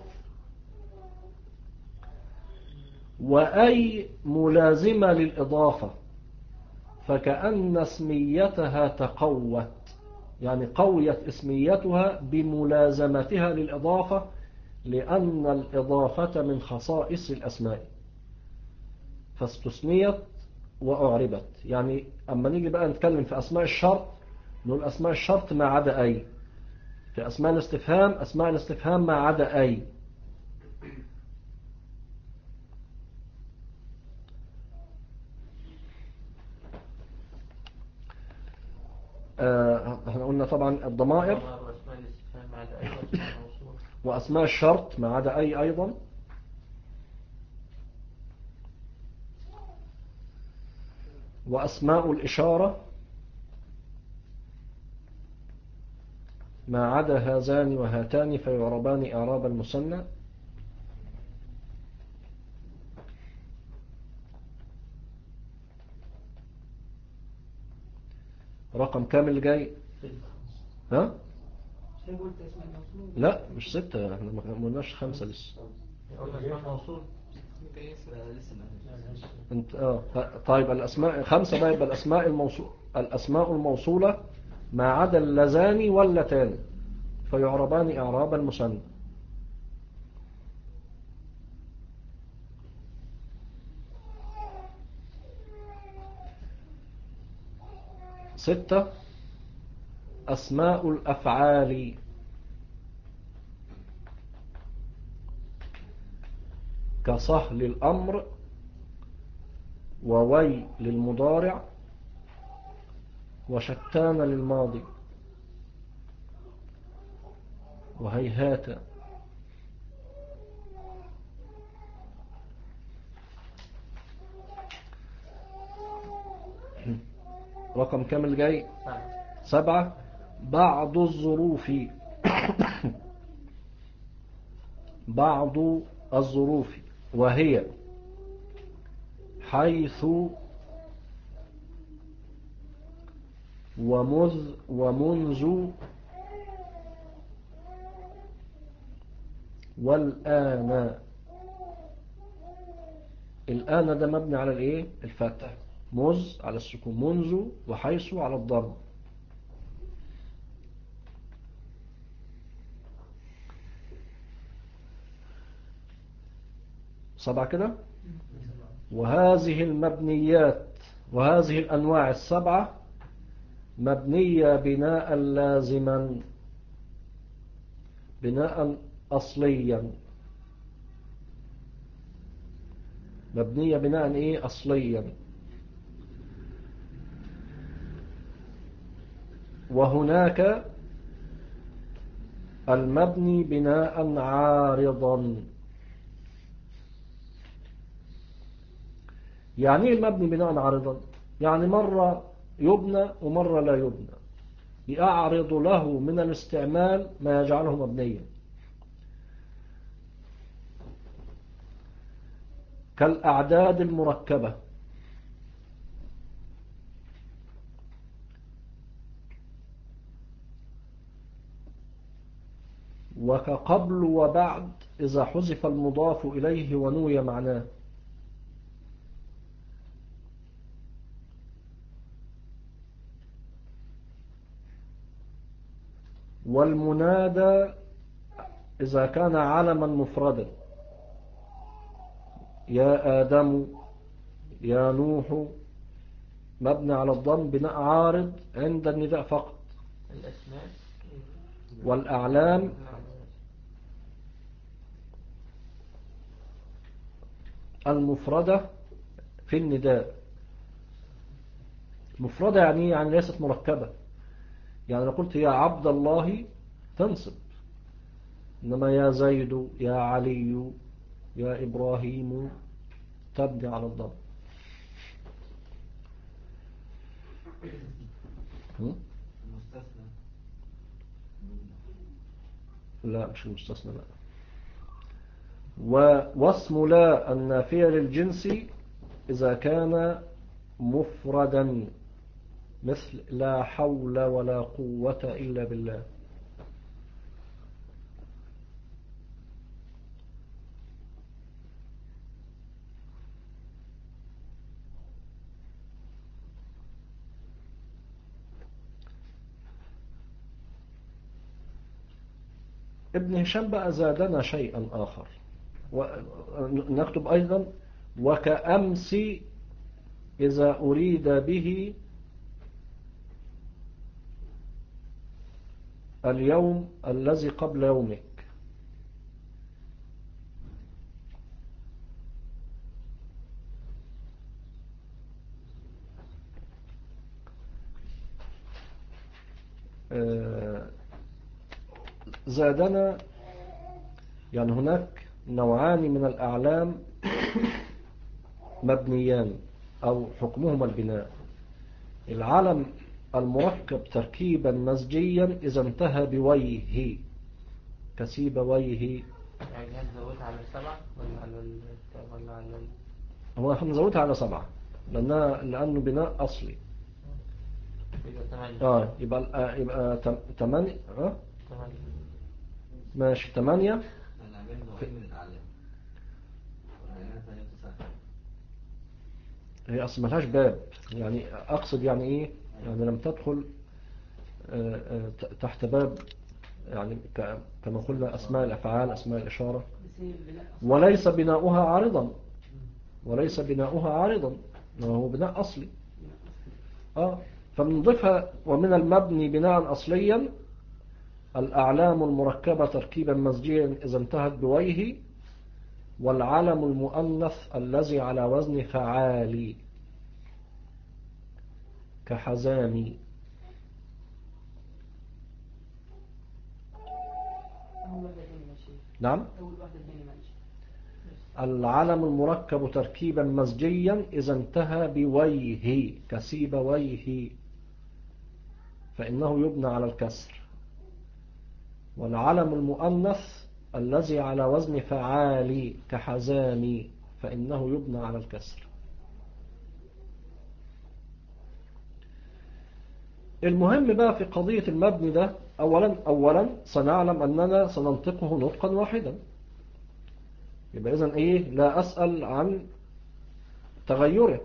S1: وأي ملازمة للإضافة، فكأن اسميتها تقوت، يعني قويت اسميتها بملازمتها للإضافة، لأن الإضافة من خصائص الأسماء فاستثنيت وأعربت. يعني أما نيجي بقى نتكلم في أسماء الشرط، نقول أسماء الشرط ما عدا أي. في أسماء الاستفهام، أسماء الاستفهام ما عدا أي. احنا قلنا طبعا الضمائر وأسماء الشرط ما عدا أي أيضا. وأسماء الإشارة ما عدا هذان وهاتان فيعربان إعراب المثنى. رقم كامل جاي؟ ها؟ لا مش 6، احنا ما قلناش 5 لسه. انت طيب الأسماء 5 بقى، يبقى الأسماء الموصولة ما عدا اللذان واللتان فيعربان إعراب المثنى. 6 أسماء الأفعال كصهل الأمر، ووي للمضارع، وشتان للماضي، وهيهات. رقم كامل جاي؟ 7 بعض الظروف بعض الظروف، وهي حيث ومذ ومنذ والآن. الآن ده مبني على الايه؟ الفتح. مذ على السكون، منذ وحيث على الضم. سبعة كده. وهذه المبنيات، وهذه الأنواع 7 مبنية بناء لازما، بناء أصليا. مبنية بناء ايه؟ أصليا. وهناك المبني بناء عارضا. يعني ايه المبني بناء عارضا؟ يعني مرة يبنى ومرة لا يبنى، يعرض له من الاستعمال ما يجعله مبنيا، كالأعداد المركبة، وكقبل وبعد إذا حذف المضاف إليه ونوي معناه. والمنادى إذا كان علما مفردا، يا آدم، يا نوح، مبني على الضم بناء عارض عند النداء فقط. والأعلام المفردة في النداء. مفردة يعني ليست مركبة. يعني لو قلت يا عبد الله تنصب، إنما يا زيد، يا علي، يا إبراهيم تبني على الضم. لا مش المستثنى لا. واسم لا النافية للجنس إذا كان مفردا، مثل لا حول ولا قوة إلا بالله. ابن هشام بقى زادنا شيئا آخر، ونكتب أيضا وكأمس إذا أريد به اليوم الذي قبل يومك. زادنا يعني هناك نوعان من الأعلام مبنيان أو حكمهما البناء. العلم المركب تركيبا مزجيا إذا انتهى بويه كسيبويه.
S2: يعني هنزودها على 7 ولا على
S1: هو هنزودها على 7 لأنه بناء أصلي. يبقى 8. ماشي 8. هي أصلا ملهاش باب، يعني أقصد يعني إيه، يعني لم تدخل تحت باب، يعني كما قلنا أسماء الأفعال أسماء الإشارة، وليس بناؤها عارضا، وليس بناؤها عارضا، وهو بناء أصلي. فبنضيفها ومن المبني بناء أصليا الأعلام المركبة تركيبا مزجيا إذا انتهت بويه، والعلم المؤنث الذي على وزن فعالي كحزامي. نعم. العلم المركب تركيبا مزجيا إذا انتهى بويه كسيبويه فإنه يبنى على الكسر، والعلم المؤنث الذي على وزن فعالي كحزامي فإنه يبنى على الكسر. المهم بقى في قضية المبني ده، أولا سنعلم أننا سننطقه نطقا واحدا، يبقى إذن إيه، لا أسأل عن تغيره.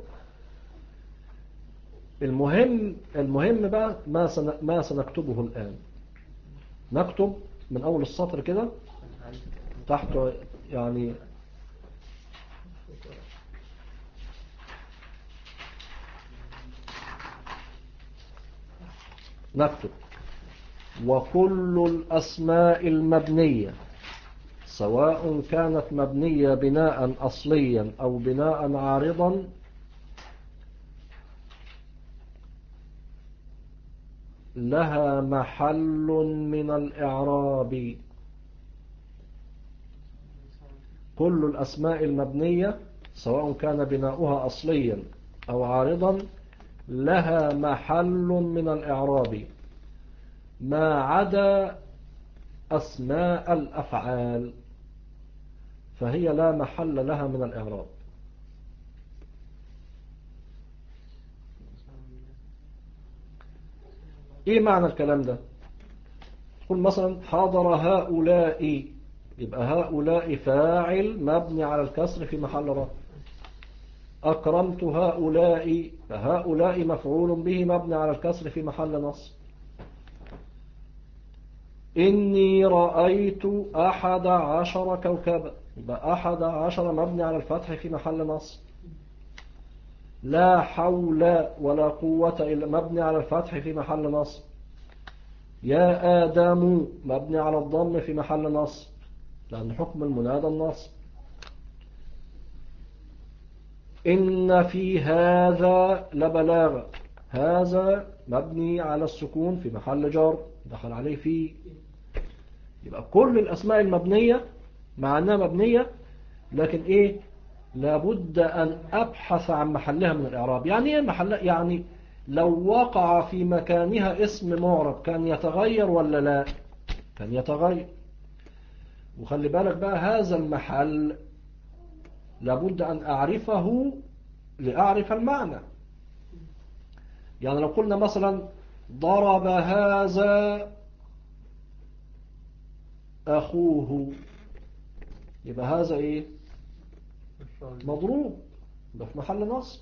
S1: المهم بقى ما سنكتبه الآن. نكتب من أول السطر كده تحت، يعني نكتب وكل الأسماء المبنية سواء كانت مبنية بناء أصليا أو بناء عارضا لها محل من الإعراب. كل الأسماء المبنية سواء كان بناؤها أصليا أو عارضا لها محل من الإعراب ما عدا أسماء الأفعال فهي لا محل لها من الإعراب. إيه معنى الكلام ده؟ تقول مثلا حضر هؤلاء، يبقى هؤلاء فاعل مبني على الكسر في محل رفع. أكرمت هؤلاء، فهؤلاء مفعول به مبني على الكسر في محل نصب. إني رأيت 11 كوكبا، يبقى 11 مبني على الفتح في محل نصب. لا حول ولا قوة إلا مبني على الفتح في محل نصب. يا آدم مبني على الضم في محل نصب لأن حكم المنادى النصب. إن في هذا لبلاغا، هذا مبني على السكون في محل جر دخل عليه فيه. يبقى كل الأسماء المبنية مع أنها مبنية لكن إيه، لابد أن أبحث عن محلها من الإعراب. يعني إيه محلها؟ يعني لو وقع في مكانها اسم معرب كان يتغير ولا لا؟ كان يتغير. وخلي بالك بقى هذا المحل لابد أن أعرفه لأعرف المعنى. يعني لو قلنا مثلا ضرب هذا أخوه، يبقى هذا إيه، مضروب، ده في محل نصب.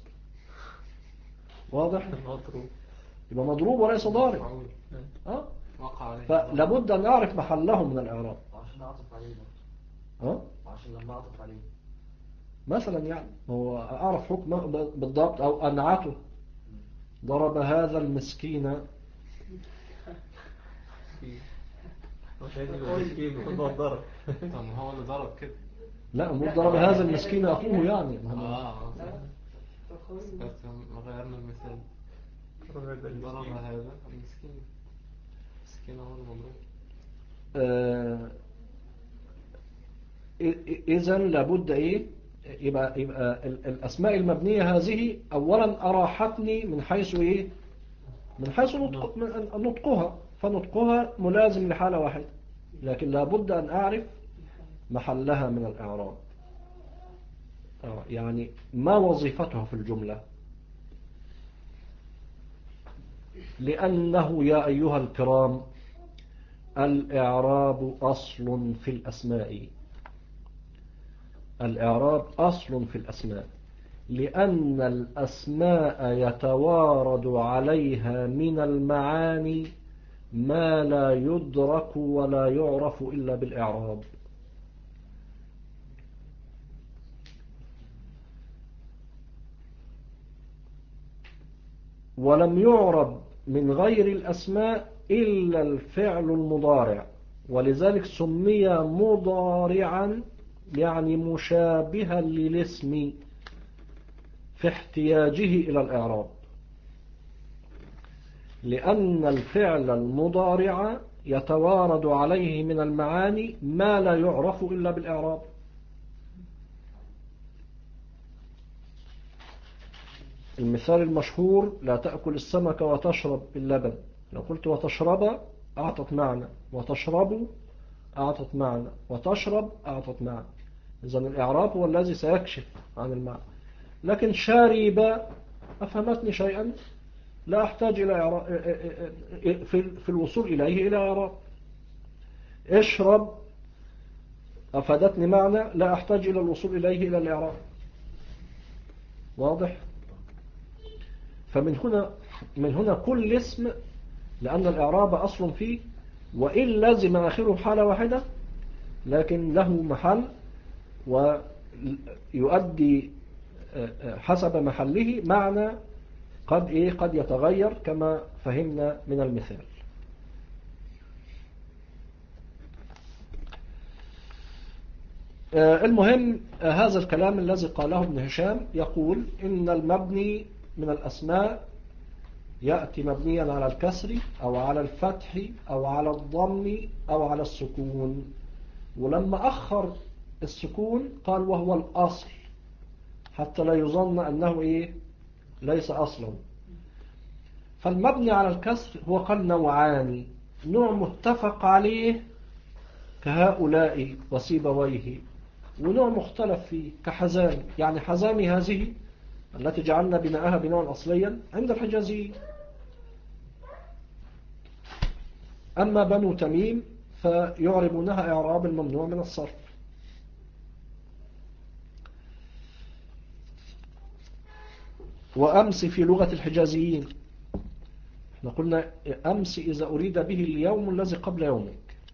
S1: واضح؟ يبقى مضروب وليس ضارب. فلابد أن أعرف محله من الإعراب.
S3: وعشان أعطف عليه
S1: ها؟
S3: وعشان لما أعطف عليه
S1: مثلا يعني هو أعرف حكمه بالضبط أو أنعته. ضرب هذا المسكين.
S2: ضرب.
S4: طب ما هو اللي ضرب كده.
S1: لا مو ضرب هذا المسكين أخوه يعني.
S4: بس غيرنا المثال. ضرب هذا المسكين. مسكين هو المضروب.
S1: إذا لابد إيه يبقى الأسماء المبنية هذه أولا أراحتني من حيث إيه من حيث نطقها، فنطقها ملازم لحالة واحدة، لكن لابد أن أعرف محلها من الإعراب. يعني ما وظيفتها في الجملة، لأنه يا أيها الكرام الإعراب أصل في الأسماء. الإعراب أصل في الأسماء، لأن الأسماء يتوارد عليها من المعاني ما لا يدرك ولا يعرف إلا بالإعراب. ولم يعرب من غير الأسماء إلا الفعل المضارع، ولذلك سمي مضارعا يعني مشابها للاسم في احتياجه إلى الإعراب، لأن الفعل المضارع يتوارد عليه من المعاني ما لا يعرف إلا بالإعراب. المثال المشهور: لا تأكل السمك وتشرب اللبن. لو قلت وتشرب أعطت معنى، وتشرب أعطت معنى، وتشرب أعطت معنى. إذن الإعراب هو الذي سيكشف عن المعنى. لكن شارب أفهمتني شيئا لا أحتاج إلى إعراب في الوصول إليه إلى إعراب. اشرب أفادتني معنى لا أحتاج إلى الوصول إليه إلى الإعراب. واضح؟ من هنا كل اسم، لأن الإعراب أصل فيه، وإن لازم آخره حالة واحدة لكن له محل ويؤدي حسب محله معنى قد يتغير كما فهمنا من المثال. المهم هذا الكلام الذي قاله ابن هشام يقول إن المبني من الأسماء يأتي مبنيا على الكسر أو على الفتح أو على الضم أو على السكون. ولما أخر السكون قال وهو الأصل حتى لا يظن أنه ليس أصلا. فالمبني على الكسر هو قال نوعان: نوع متفق عليه كهؤلاء وسيبويه، ونوع مختلف فيه كحزام، يعني حزامي هذه التي جعلنا بناءها بناء أصليا عند الحجازيين. أما بنو تميم فيعربونها إعراب الممنوع من الصرف. وأمس في لغة الحجازيين احنا قلنا أمس إذا أريد به اليوم الذي قبل يومك،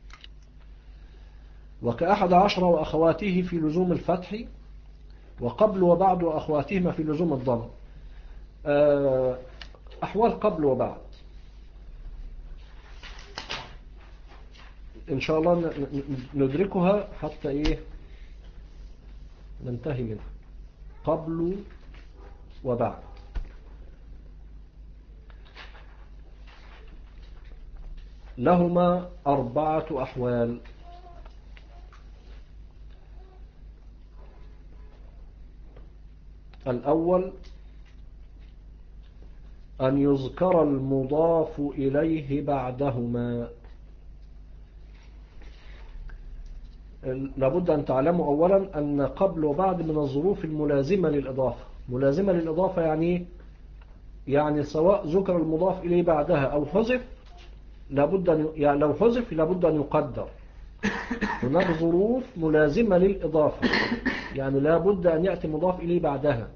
S1: وكأحد عشر وأخواته في لزوم الفتح، وقبل وبعد وأخواتهما في لزوم الضم. أحوال قبل وبعد إن شاء الله ندركها حتى ننتهي منها. قبل وبعد لهما 4 أحوال. الأول أن يذكر المضاف إليه بعدهما. لابد أن تعلموا أولا أن قبل وبعد من الظروف الملازمة للإضافة. ملازمة للإضافة يعني سواء ذكر المضاف إليه بعدها أو حذف يعني لو حذف لابد أن يقدر. هناك ظروف ملازمة للإضافة يعني لابد أن يأتي مضاف إليه بعدها.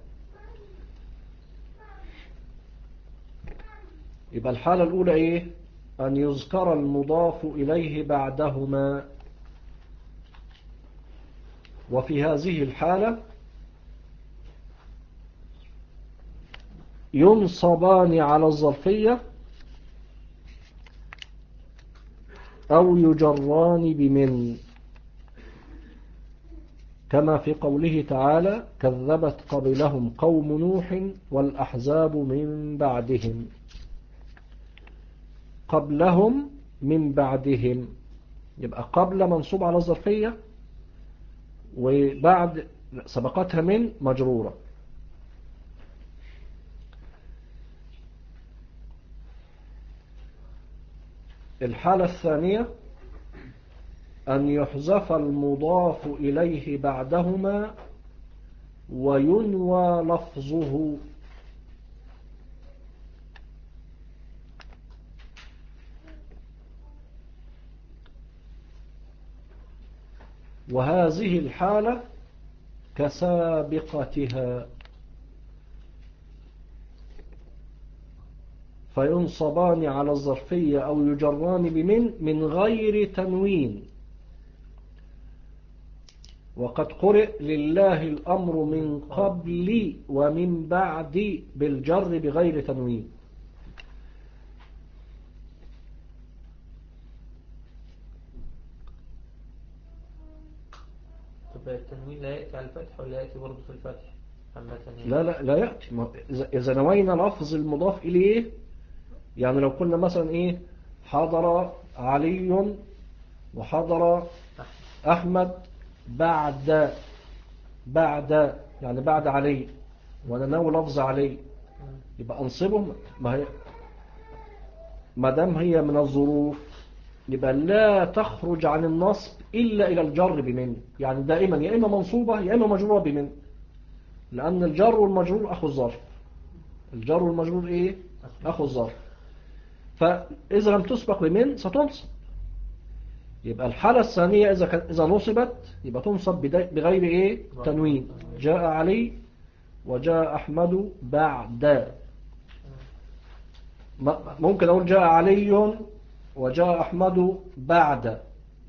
S1: يبقى الحالة الأولى أن يذكر المضاف إليه بعدهما. وفي هذه الحالة ينصبان على الظرفية أو يجران بمن، كما في قوله تعالى كذبت قبلهم قوم نوح والأحزاب من بعدهم. قبلهم من بعدهم، يبقى قبل منصوب على الظرفية، وبعد سبقتها من مجرورة. الحالة الثانية أن يحذف المضاف إليه بعدهما وينوى لفظه. وهذه الحالة كسابقتها، فينصبان على الظرفية أو يجران بمن من غير تنوين. وقد قرئ لله الأمر من قبل ومن بعد بالجر بغير تنوين.
S2: طب التنوين لا يأتي على الفتح ولا يأتي برضه في الفتح؟
S1: لا يأتي. إذا نوينا لفظ المضاف إليه، يعني لو قلنا مثلا إيه حضر علي وحضر أحمد بعد يعني بعد علي، وأنا ناوي لفظ علي، يبقى أنصبه. ما دام هي من الظروف يبقى لا تخرج عن النصب إلا إلى الجر بمن، يعني دائما يا إما منصوبة يا إما مجرورة بمن، لأن الجر والمجرور أخو الظرف. الجر والمجرور إيه؟ أخو الظرف. فإذا لم تسبق بمن ستنصب. يبقى الحالة الثانية إذا نصبت يبقى تنصب بغير إيه؟ تنوين. جاء علي وجاء أحمد بعد. ممكن أقول جاء علي وجاء أحمد بعدا.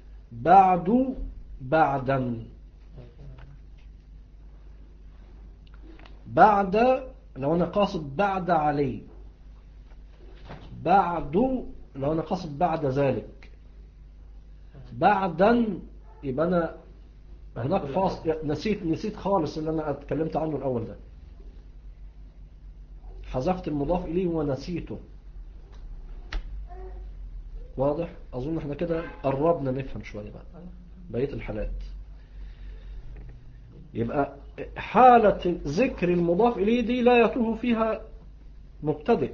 S1: بعد لو أنا قاصد بعد علي، بعد لو أنا قاصد بعد ذلك، بعدا يبقى أنا هناك فاصل. نسيت خالص اللي أنا اتكلمت عنه الأول ده، حذفت المضاف إليه ونسيته. واضح؟ أظن احنا كده قربنا نفهم شوية بقية الحالات. يبقى حالة ذكر المضاف إليه دي لا يتوه فيها مبتدئ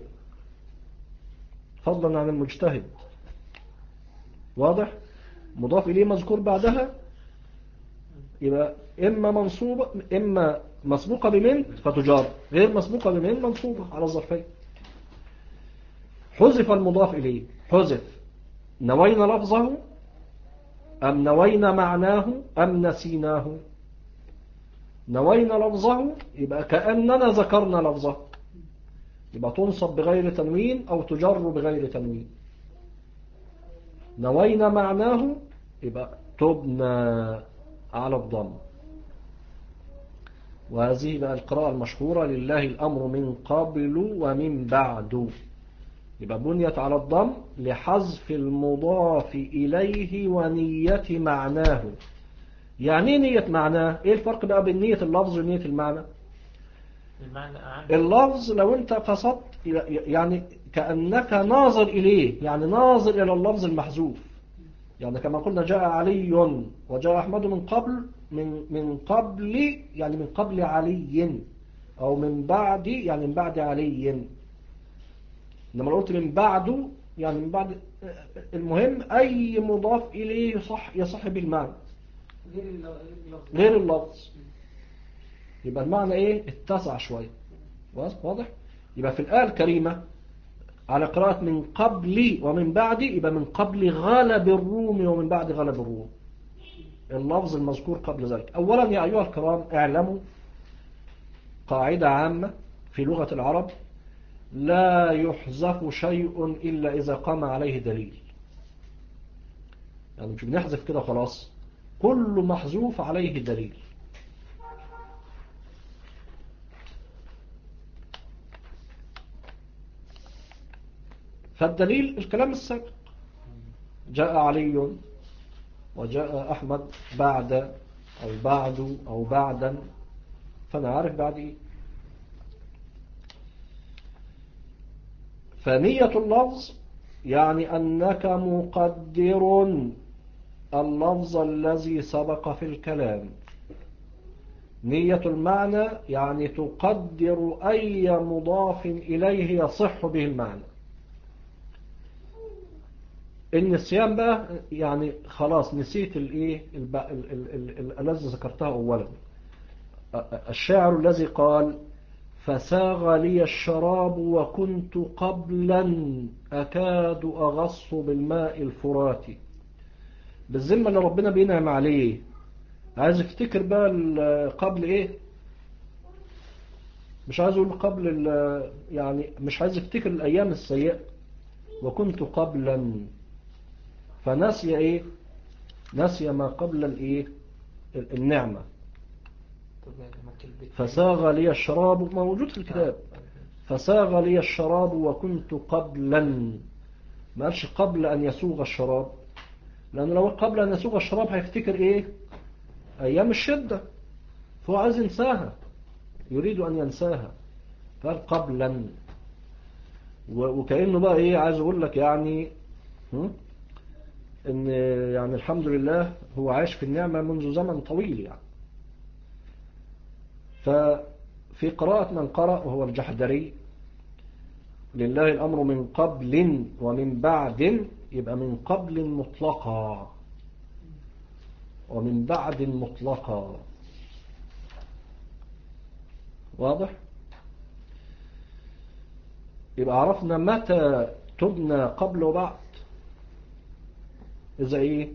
S1: فضلا عن المجتهد. واضح؟ مضاف إليه مذكور بعدها يبقى إما منصوبة إما مسبوقة بمن فتجار، غير مسبوقة بمن منصوبة على الظرفين. حذف المضاف إليه، حذف نوينا لفظه أم نوينا معناه أم نسيناه. نوينا لفظه يبقى كأننا ذكرنا لفظه، يبقى تنصب بغير تنوين أو تجر بغير تنوين. نوينا معناه يبقى تبنى على الضم. وهذه بقى القراءة المشهورة لله الأمر من قبل ومن بعد، يبقى بنيت على الضم لحذف المضاف إليه ونية معناه. يعني ايه نية معناه؟ ايه الفرق بقى بين نية اللفظ ونية المعنى؟ اللفظ لو انت قصدت يعني كأنك ناظر إليه، يعني ناظر إلى اللفظ المحذوف، يعني كما قلنا جاء علي وجاء أحمد من قبل من قبل يعني من قبل علي، أو من بعد يعني من بعد علي. لما قلت من بعده يعني من بعد، المهم أي مضاف إليه يصح بالمعنى غير اللفظ، يبقى المعنى إيه اتسع شوية. واضح؟ يبقى في الآية الكريمة على قراءة من قبل ومن بعد، يبقى من قبل غلب الروم ومن بعد غلب الروم، اللفظ المذكور قبل ذلك. أولا يا أيها الكرام اعلموا قاعدة عامة في لغة العرب: لا يحذف شيء إلا إذا قام عليه دليل. يعني مش بنحذف كده خلاص، كل محذوف عليه دليل. فالدليل الكلام السابق، جاء علي وجاء أحمد بعد أو بعد أو بعدا، فأنا عارف بعد إيه. فنية اللفظ يعني أنك مقدر اللفظ الذي سبق في الكلام. نية المعنى يعني تقدر أي مضاف إليه يصح به المعنى. النسيان بقى يعني خلاص نسيت الايه الذي ذكرته اولا. الشاعر الذي قال: فساغ لي الشراب وكنت قبلا أكاد أغص بالماء الفراتي. بالذمة اللي ربنا بينعم عليه عايز افتكر بقى قبل ايه، مش عايز اقول قبل يعني مش عايز افتكر الايام السيئة. وكنت قبلا، فنسي ايه، نسي ما قبل الايه النعمة. فساغ لي الشراب موجود في الكتاب. فساغ لي الشراب وكنت قبلا، ما قالش قبل أن يسوغ الشراب، لأنه لو قبل أن يسوغ الشراب هيفتكر إيه، أيام الشدة، فهو عايز ينساها، يريد أن ينساها، فقال قبلا. وكأنه بقى إيه، عايز أقول لك يعني إن يعني الحمد لله هو عايش في النعمة منذ زمن طويل يعني. ففي قراءة من قرأ وهو الجحدري: لله الأمر من قبل ومن بعد، يبقى من قبل مطلقا ومن بعد مطلقا. واضح؟ يبقى عرفنا متى تبنى قبل وبعد. إذا إيه،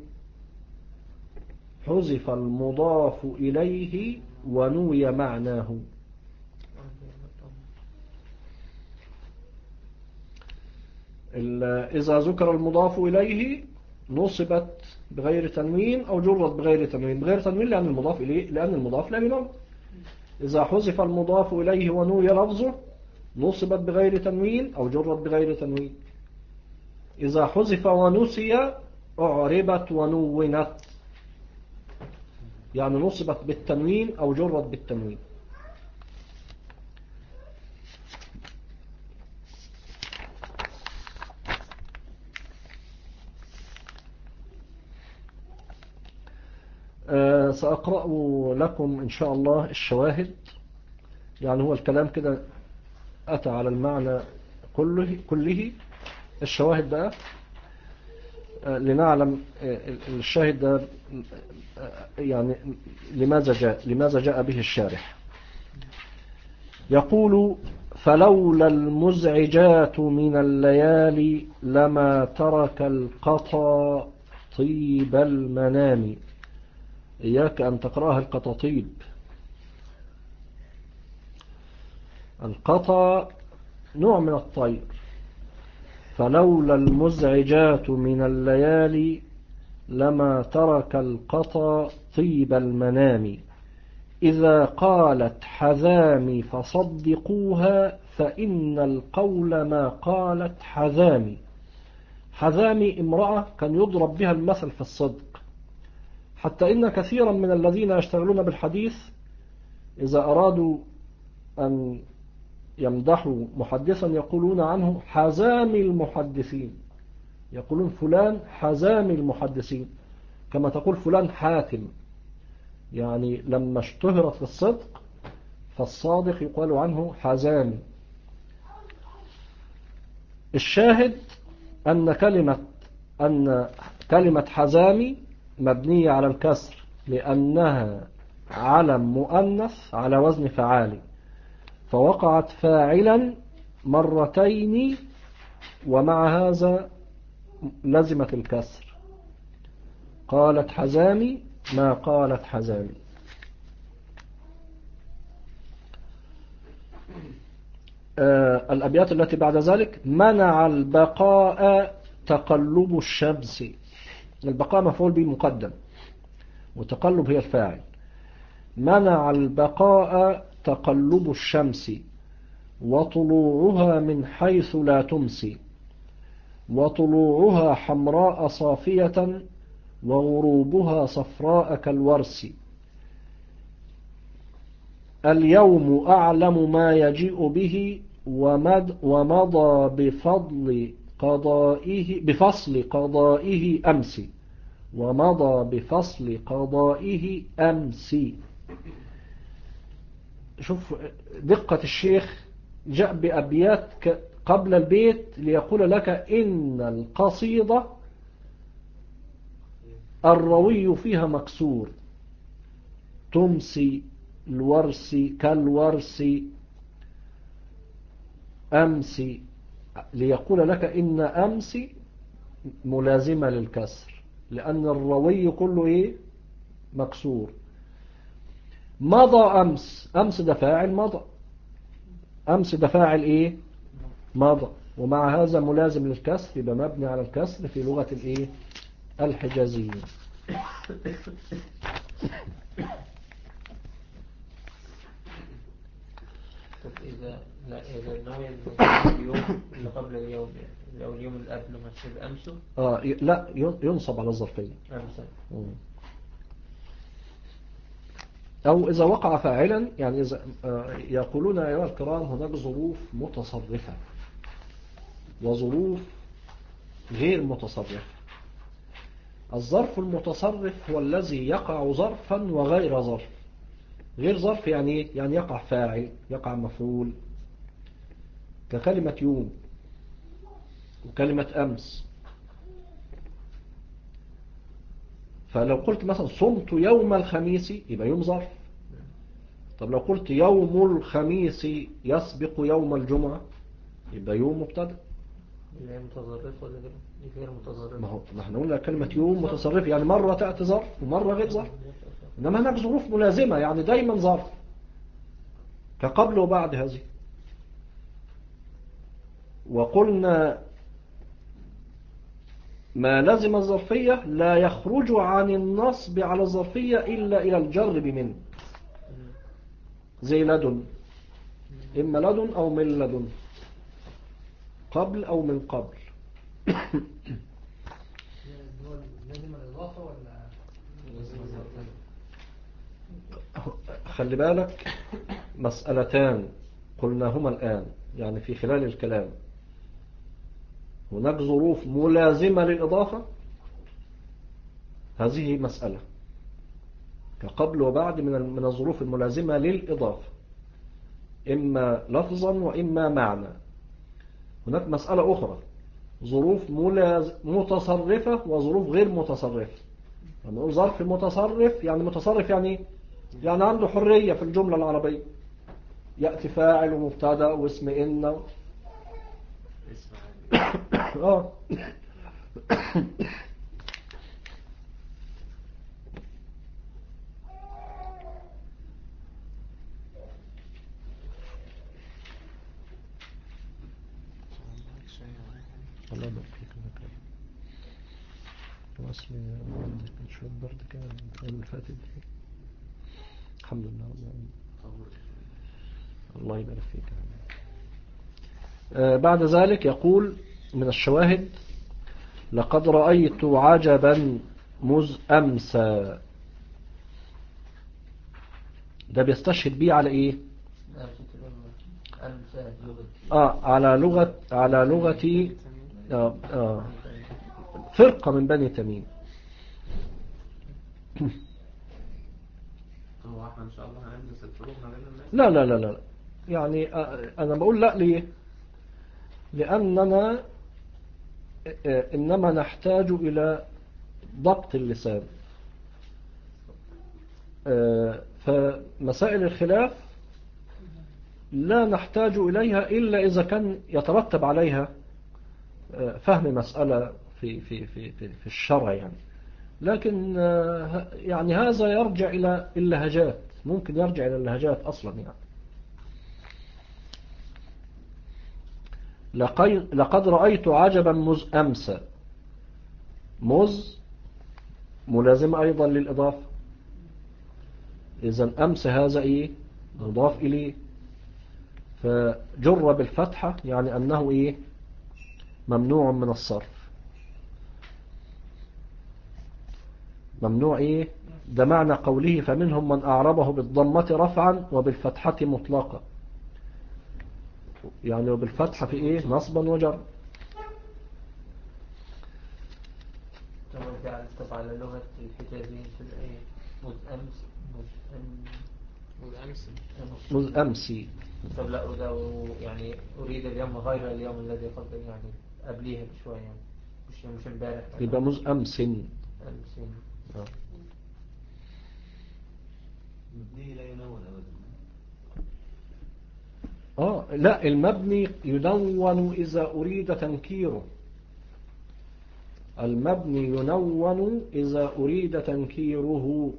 S1: حذف المضاف إليه ونوي معناه. إذا ذكر المضاف إليه نصبت بغير تنوين أو جرت بغير تنوين. بغير تنوين لأن المضاف إليه، لأن المضاف لا ينون. إذا حذف المضاف إليه ونوي لفظه نصبت بغير تنوين أو جرت بغير تنوين. إذا حذف ونسي أعربت ونونت، يعني نصبت بالتنوين أو جرت بالتنوين. سأقرأ لكم إن شاء الله الشواهد. يعني هو الكلام كده أتى على المعنى كله. الشواهد بقى لنعلم الشاهد ده يعني لماذا جاء به الشارح. يقول: فلولا المزعجات من الليالي لما ترك القطا طيب المنام. إياك أن تقرأها القطاطيب. القطا نوع من الطير. فلولا المزعجات من الليالي لما ترك القطا طيب المنام. إذا قالت حذامي فصدقوها فإن القول ما قالت حذامي. حذامي امرأة كان يضرب بها المثل في الصدق، حتى إن كثيرا من الذين يشتغلون بالحديث إذا أرادوا أن يمدحوا محدثا يقولون عنه حزامي المحدثين، يقولون فلان حزامي المحدثين، كما تقول فلان حاتم. يعني لما اشتهرت في الصدق فالصادق يقال عنه حزامي. الشاهد أن كلمة حزامي مبنية على الكسر لأنها علم مؤنث على وزن فعالي، فوقعت فاعلا مرتين ومع هذا لزمت الكسر. قالت حزامي ما قالت حزامي. الأبيات التي بعد ذلك: منع البقاء تقلب الشمس. البقاء مفعول به مقدم، وتقلب هي الفاعل. منع البقاء تقلب الشمس وطلوعها من حيث لا تمسي، وطلوعها حمراء صافية وغروبها صفراء كالورس. اليوم أعلم ما يجيء به ومضى بفصل قضائه أمس، ومضى بفصل قضائه أمس. شوف دقة الشيخ، جاء بأبيات قبل البيت ليقول لك إن القصيدة الروي فيها مكسور، تمسي الورس كالورس أمس، ليقول لك إن أمس ملازمة للكسر لأن الروي كله إيه مكسور. مضى أمس، أمس ده فاعل مضى، أمس ده فاعل إيه مضى، ومع هذا ملازم للكسر يبقى مبني على الكسر في لغة الإيه الحجازية.
S2: طب إذا نوي اليوم اللي قبل اليوم يعني لو اليوم اللي قبله مكتوب أمسه
S1: لا ينصب على الظرفية
S2: أمسه.
S1: أو إذا وقع فاعلا يعني إذا يقولون أيها الكرام هناك ظروف متصرفة وظروف غير متصرفة. الظرف المتصرف هو الذي يقع ظرفا وغير ظرف. غير ظرف يعني إيه؟ يعني يقع فاعل، يقع مفعول، ككلمة يوم وكلمة أمس. فلو قلت مثلا صمت يوم الخميس يبقى يوم ظرف. طب لو قلت يوم الخميس يسبق يوم الجمعة يبقى يوم مبتدأ.
S2: اللي هي متظرف ولا غير متظرف؟
S1: ما احنا قلنا كلمة يوم متصرف يعني مرة تأتي ظرف ومرة غير ظرف، إنما هناك ظروف ملازمة يعني دايما ظرف كقبل وبعد هذه. وقلنا ما لزم الظرفية لا يخرج عن النصب على الظرفية إلا إلى الجر بمن، زي لدن، إما لدن أو من لدن، قبل أو من قبل.
S3: لازم الإضافة ولا
S1: خلي بالك مسألتان قلناهما الآن يعني في خلال الكلام. هناك ظروف ملازمة للإضافة، هذه مسألة كقبل وبعد من الظروف الملازمة للإضافة إما لفظا وإما معنى. هناك مسألة أخرى ظروف متصرفة وظروف غير متصرفة. لما نقول ظرف متصرف يعني متصرف يعني عنده حرية في الجملة العربية، يأتي فاعل ومبتدا واسم إن الله يبارك فيك. واسمي شوية برد كده الأيام اللي فاتت دي. الحمد لله الله يبارك فيك. بعد ذلك يقول من الشواهد لقد رأيت عجبا مذ أمسى. ده بيستشهد بيه على إيه؟ على لغتي فرقة من بني تميم.
S4: هو احنا ان شاء الله هندرس الفروق ما بين الناس.
S1: لا لا لا لا يعني أنا بقول لا ليه؟ لأننا إنما نحتاج إلى ضبط اللسان. فمسائل الخلاف لا نحتاج إليها إلا إذا كان يترتب عليها فهم مسألة في الشرع يعني. لكن يعني هذا يرجع إلى اللهجات، ممكن يرجع إلى اللهجات أصلا يعني. لقد رأيت عجبا مذ أمسى. مذ ملازمة أيضا للإضافة إذا أمس هذا إيه مضاف إليه، فجر بالفتحة يعني أنه إيه ممنوع من الصرف. ممنوع إيه ده معنى قوله فمنهم من أعربه بالضمة رفعا وبالفتحة مطلقا، يعني وبالفتحة في إيه نصبا وجر.
S2: طب على لغة الحجازيين في الآية
S1: مذ أمسي.
S2: طب لا وده يعني أريد اليوم غير اليوم الذي قبل، يعني قبليها بشوية، يعني مش امبارح
S1: يبقى مذ أمس.
S5: مبني لا ينون أبدا.
S1: لا المبني ينون إذا أريد تنكيره. المبني ينون إذا أريد تنكيره.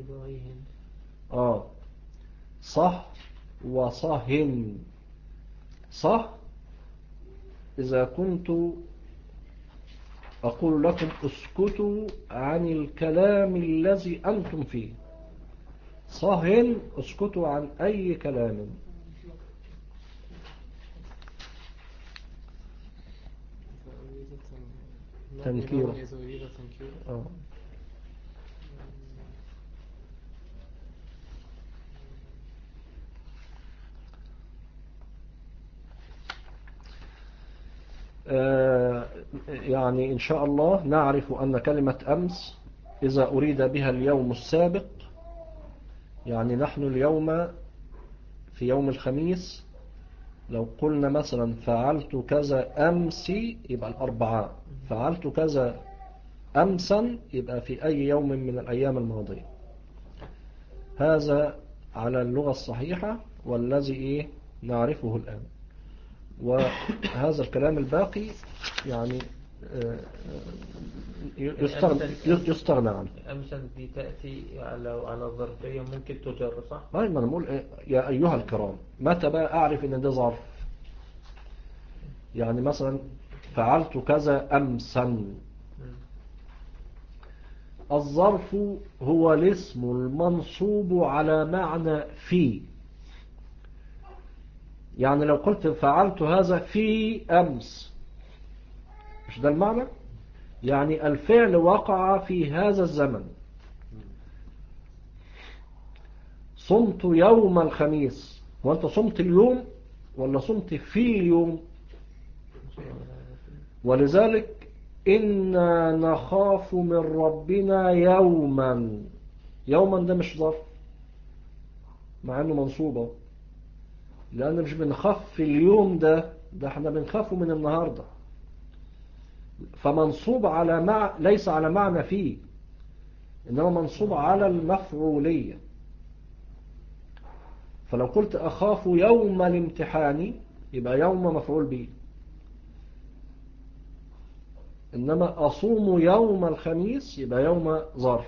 S1: صح وصهن. صح إذا كنت أقول لكم اسكتوا عن الكلام الذي أنتم فيه. صهن اسكتوا عن أي كلام. تنكيره. يعني إن شاء الله نعرف أن كلمة أمس إذا أريد بها اليوم السابق، يعني نحن اليوم في يوم الخميس، لو قلنا مثلا فعلت كذا أمسي يبقى الأربعاء، فعلت كذا أمسا يبقى في أي يوم من الأيام الماضية. هذا على اللغة الصحيحة والذي نعرفه الآن. وهذا الكلام الباقي يعني يستغنى عنه.
S2: أمسا دي تأتي على ظرفية ممكن تجر، صح؟
S1: ما أنا نقول يا أيها الكرام، متى بقى أعرف إن ده ظرف؟ يعني مثلا فعلت كذا أمسا. الظرف هو الاسم المنصوب على معنى في. يعني لو قلت فعلت هذا في أمس، مش ده المعنى؟ يعني الفعل وقع في هذا الزمن. صمت يوم الخميس، وانت صمت اليوم ولا صمت في اليوم؟ ولذلك إنا نخاف من ربنا يوما. يوما ده مش ظرف مع انه منصوبة، لأن مش بنخاف في اليوم ده احنا بنخافه من النهاردة. فمنصوب على ليس على معنى فيه، إنما منصوب على المفعولية. فلو قلت أخاف يوم الامتحان يبقى يوم مفعول به، إنما أصوم يوم الخميس يبقى يوم ظرف.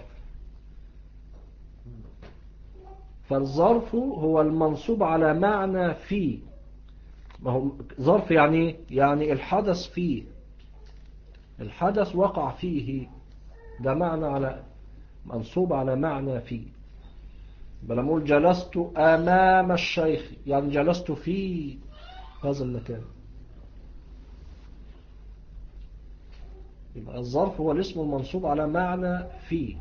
S1: فالظرف هو المنصوب على معنى فيه. ما هو ظرف يعني الحدث فيه، الحدث وقع فيه، ده معنى على منصوب على معنى فيه. بنقول جلست أمام الشيخ، يعني جلست في هذا المكان. يبقى الظرف هو الاسم المنصوب على معنى فيه.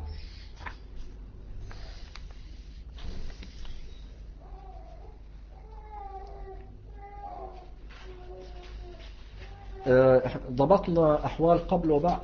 S1: ضبطنا أحوال قبل وبعد.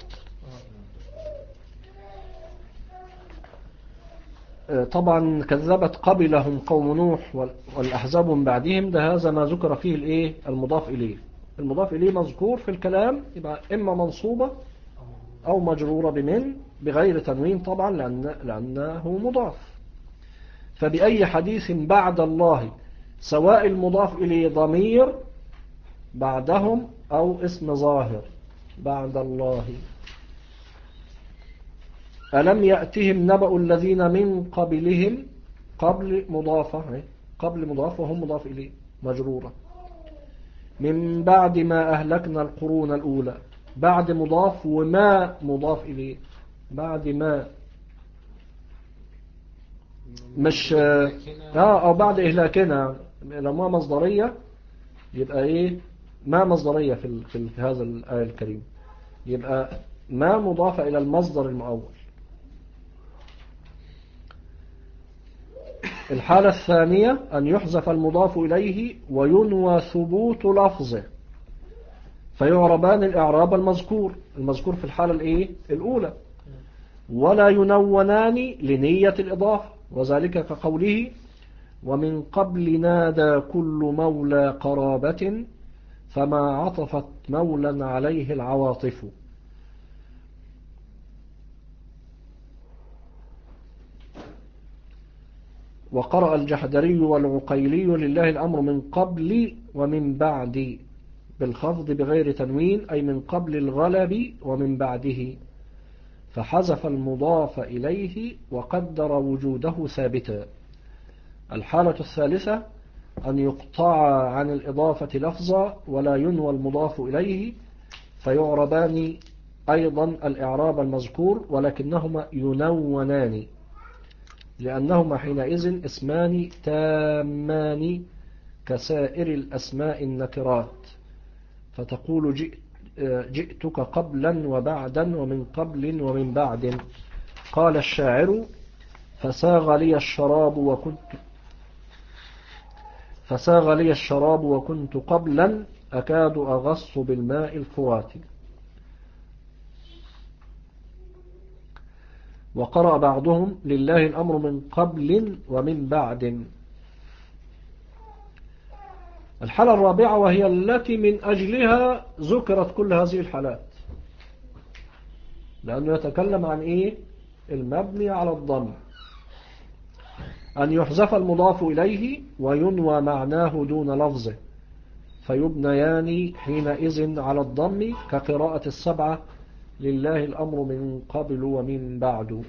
S1: طبعا كذبت قبلهم قوم نوح والأحزاب من بعدهم، ده هذا ما ذكر فيه المضاف إليه. المضاف إليه مذكور في الكلام يبقى إما منصوبة أو مجرورة بمن بغير تنوين طبعا لأنه مضاف. فبأي حديث بعد الله، سواء المضاف إليه ضمير بعدهم أو اسم ظاهر بعد الله. ألم يأتهم نبأ الذين من قبلهم، قبل مضافة وهم مضاف إليه مجرورة. من بعد ما أهلكنا القرون الأولى، بعد مضاف وما مضاف إليه، بعد ما مش أو بعد إهلاكنا، لو ما مصدرية يبقى إيه؟ ما مصدرية في هذا الآية الكريم، يبقى ما مضافة إلى المصدر المؤول. الحالة الثانية أن يحذف المضاف إليه وينوى ثبوت لفظه، فيعربان الإعراب المذكور في الحالة الأولى، ولا ينونان لنية الإضافة، وذلك كقوله ومن قبل نادى كل مولى قرابة فما عطفت مولا عليه العواطف. وقرأ الجحدري والعقيلي لله الأمر من قبل ومن بعد بالخفض بغير تنوين، أي من قبل الغلب ومن بعده، فحذف المضاف إليه وقدر وجوده ثابتا. الحالة الثالثة أن يقطع عن الإضافة لفظا ولا ينوى المضاف إليه، فيعربان أيضا الإعراب المذكور، ولكنهما ينونان لأنهما حينئذ اسمان تامان كسائر الأسماء النكرات، فتقول جئتك قبلا وبعدا ومن قبل ومن بعد. قال الشاعر فساغ لي الشراب وكنت قبلا أكاد أغص بالماء الفرات. وقرأ بعضهم لله الأمر من قبل ومن بعد. الحالة الرابعة وهي التي من أجلها ذكرت كل هذه الحالات، لأنه يتكلم عن المبني على الضم، أن يحذف المضاف إليه وينوى معناه دون لفظه، فيبنيان حينئذ على الضم كقراءة السبعة لله الأمر من قبل ومن بعد.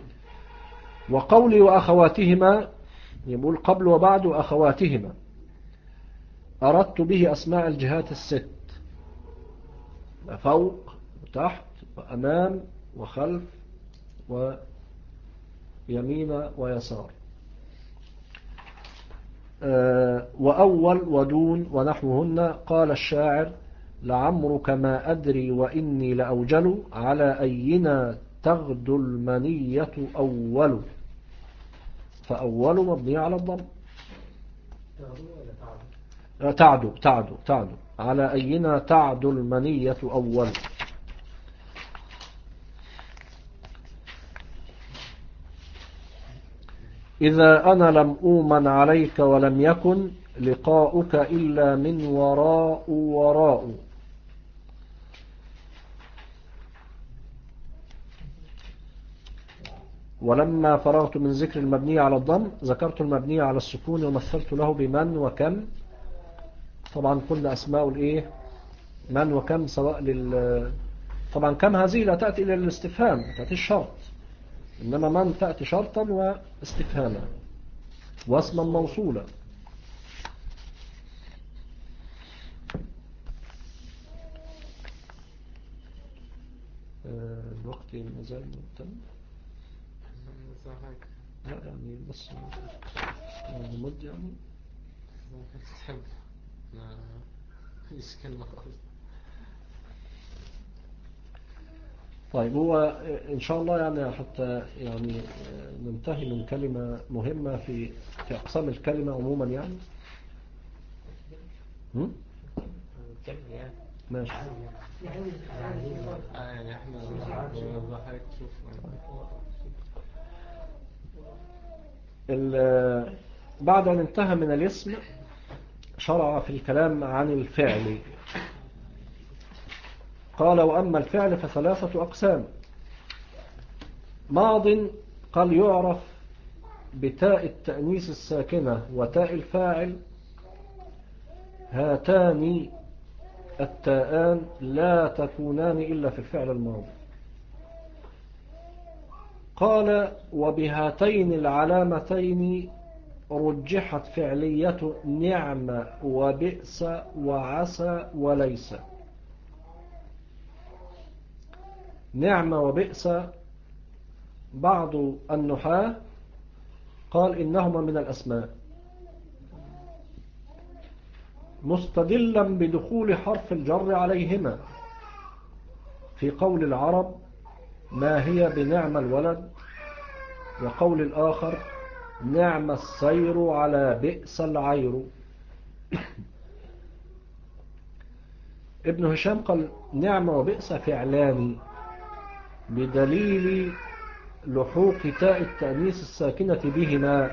S1: وقولي وأخواتهما، يقول قبل وبعد وأخواتهما، أردت به أسماء الجهات الست، فوق وتحت وأمام وخلف ويمين ويسار، وأول ودون ونحوهن. قال الشاعر لعمرك ما أدري وإني لأوجل على أينا تغدو المنية أول، فأول مبني على الضم. تعدو على أينا تعدو المنية أول. إذا أنا لم أؤمن عليك ولم يكن لقاؤك إلا من وراء. ولما فرغت من ذكر المبني على الضم ذكرت المبني على السكون ومثلت له بمن وكم. طبعا كل أسماء من وكم سواء طبعا كم هذه لا تأتي إلى الاستفهام، تأتي الشرط، إنما من تأتي شرطا واستفهاما واسما موصولا. الوقت مازال مهتم، لا يعني بس مد يعني
S4: تحب ايش كلمة خالص.
S1: طيب، هو إن شاء الله يعني حتى يعني ننتهي من كلمة مهمة في أقسام الكلمة عموما يعني. ماشي.
S4: يعني احنا ضحك شوف
S1: بعد أن انتهى من الاسم شرع في الكلام عن الفعل. قال وأما الفعل فثلاثة أقسام. ماض قال يعرف بتاء التأنيث الساكنة وتاء الفاعل، هاتان التاءان لا تكونان إلا في الفعل الماضي. قال وبهاتين العلامتين رجحت فعلية نعم وبئس وعسى وليس. نعم وبئس بعض النحاة قال إنهما من الأسماء، مستدلا بدخول حرف الجر عليهما في قول العرب ما هي بنعم الولد، وقول الآخر نعم السير على بئس العير. ابن هشام قال نعم وبئس فعلان بدليل لحوق تاء التأنيث الساكنة بهما،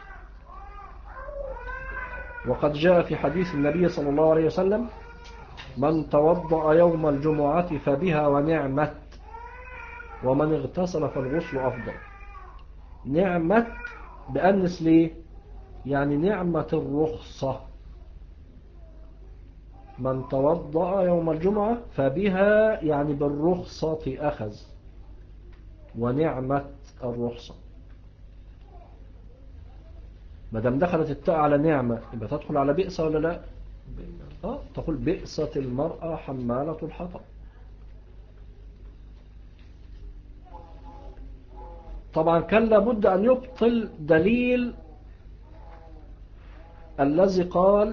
S1: وقد جاء في حديث النبي صلى الله عليه وسلم من توضأ يوم الجمعة فبها ونعمت، ومن اغتسل فالغسل أفضل. نعمت بأنس ليه؟ يعني نعمة الرخصة. من توضأ يوم الجمعة فبها يعني بالرخصة أخذ، ونعمة الرخصة. ما دام دخلت التاء على نعمة يبقى تدخل على بئس ولا لا؟ تقول بئست المرأة حمالة الحطب. طبعا كان لابد أن يبطل دليل الذي قال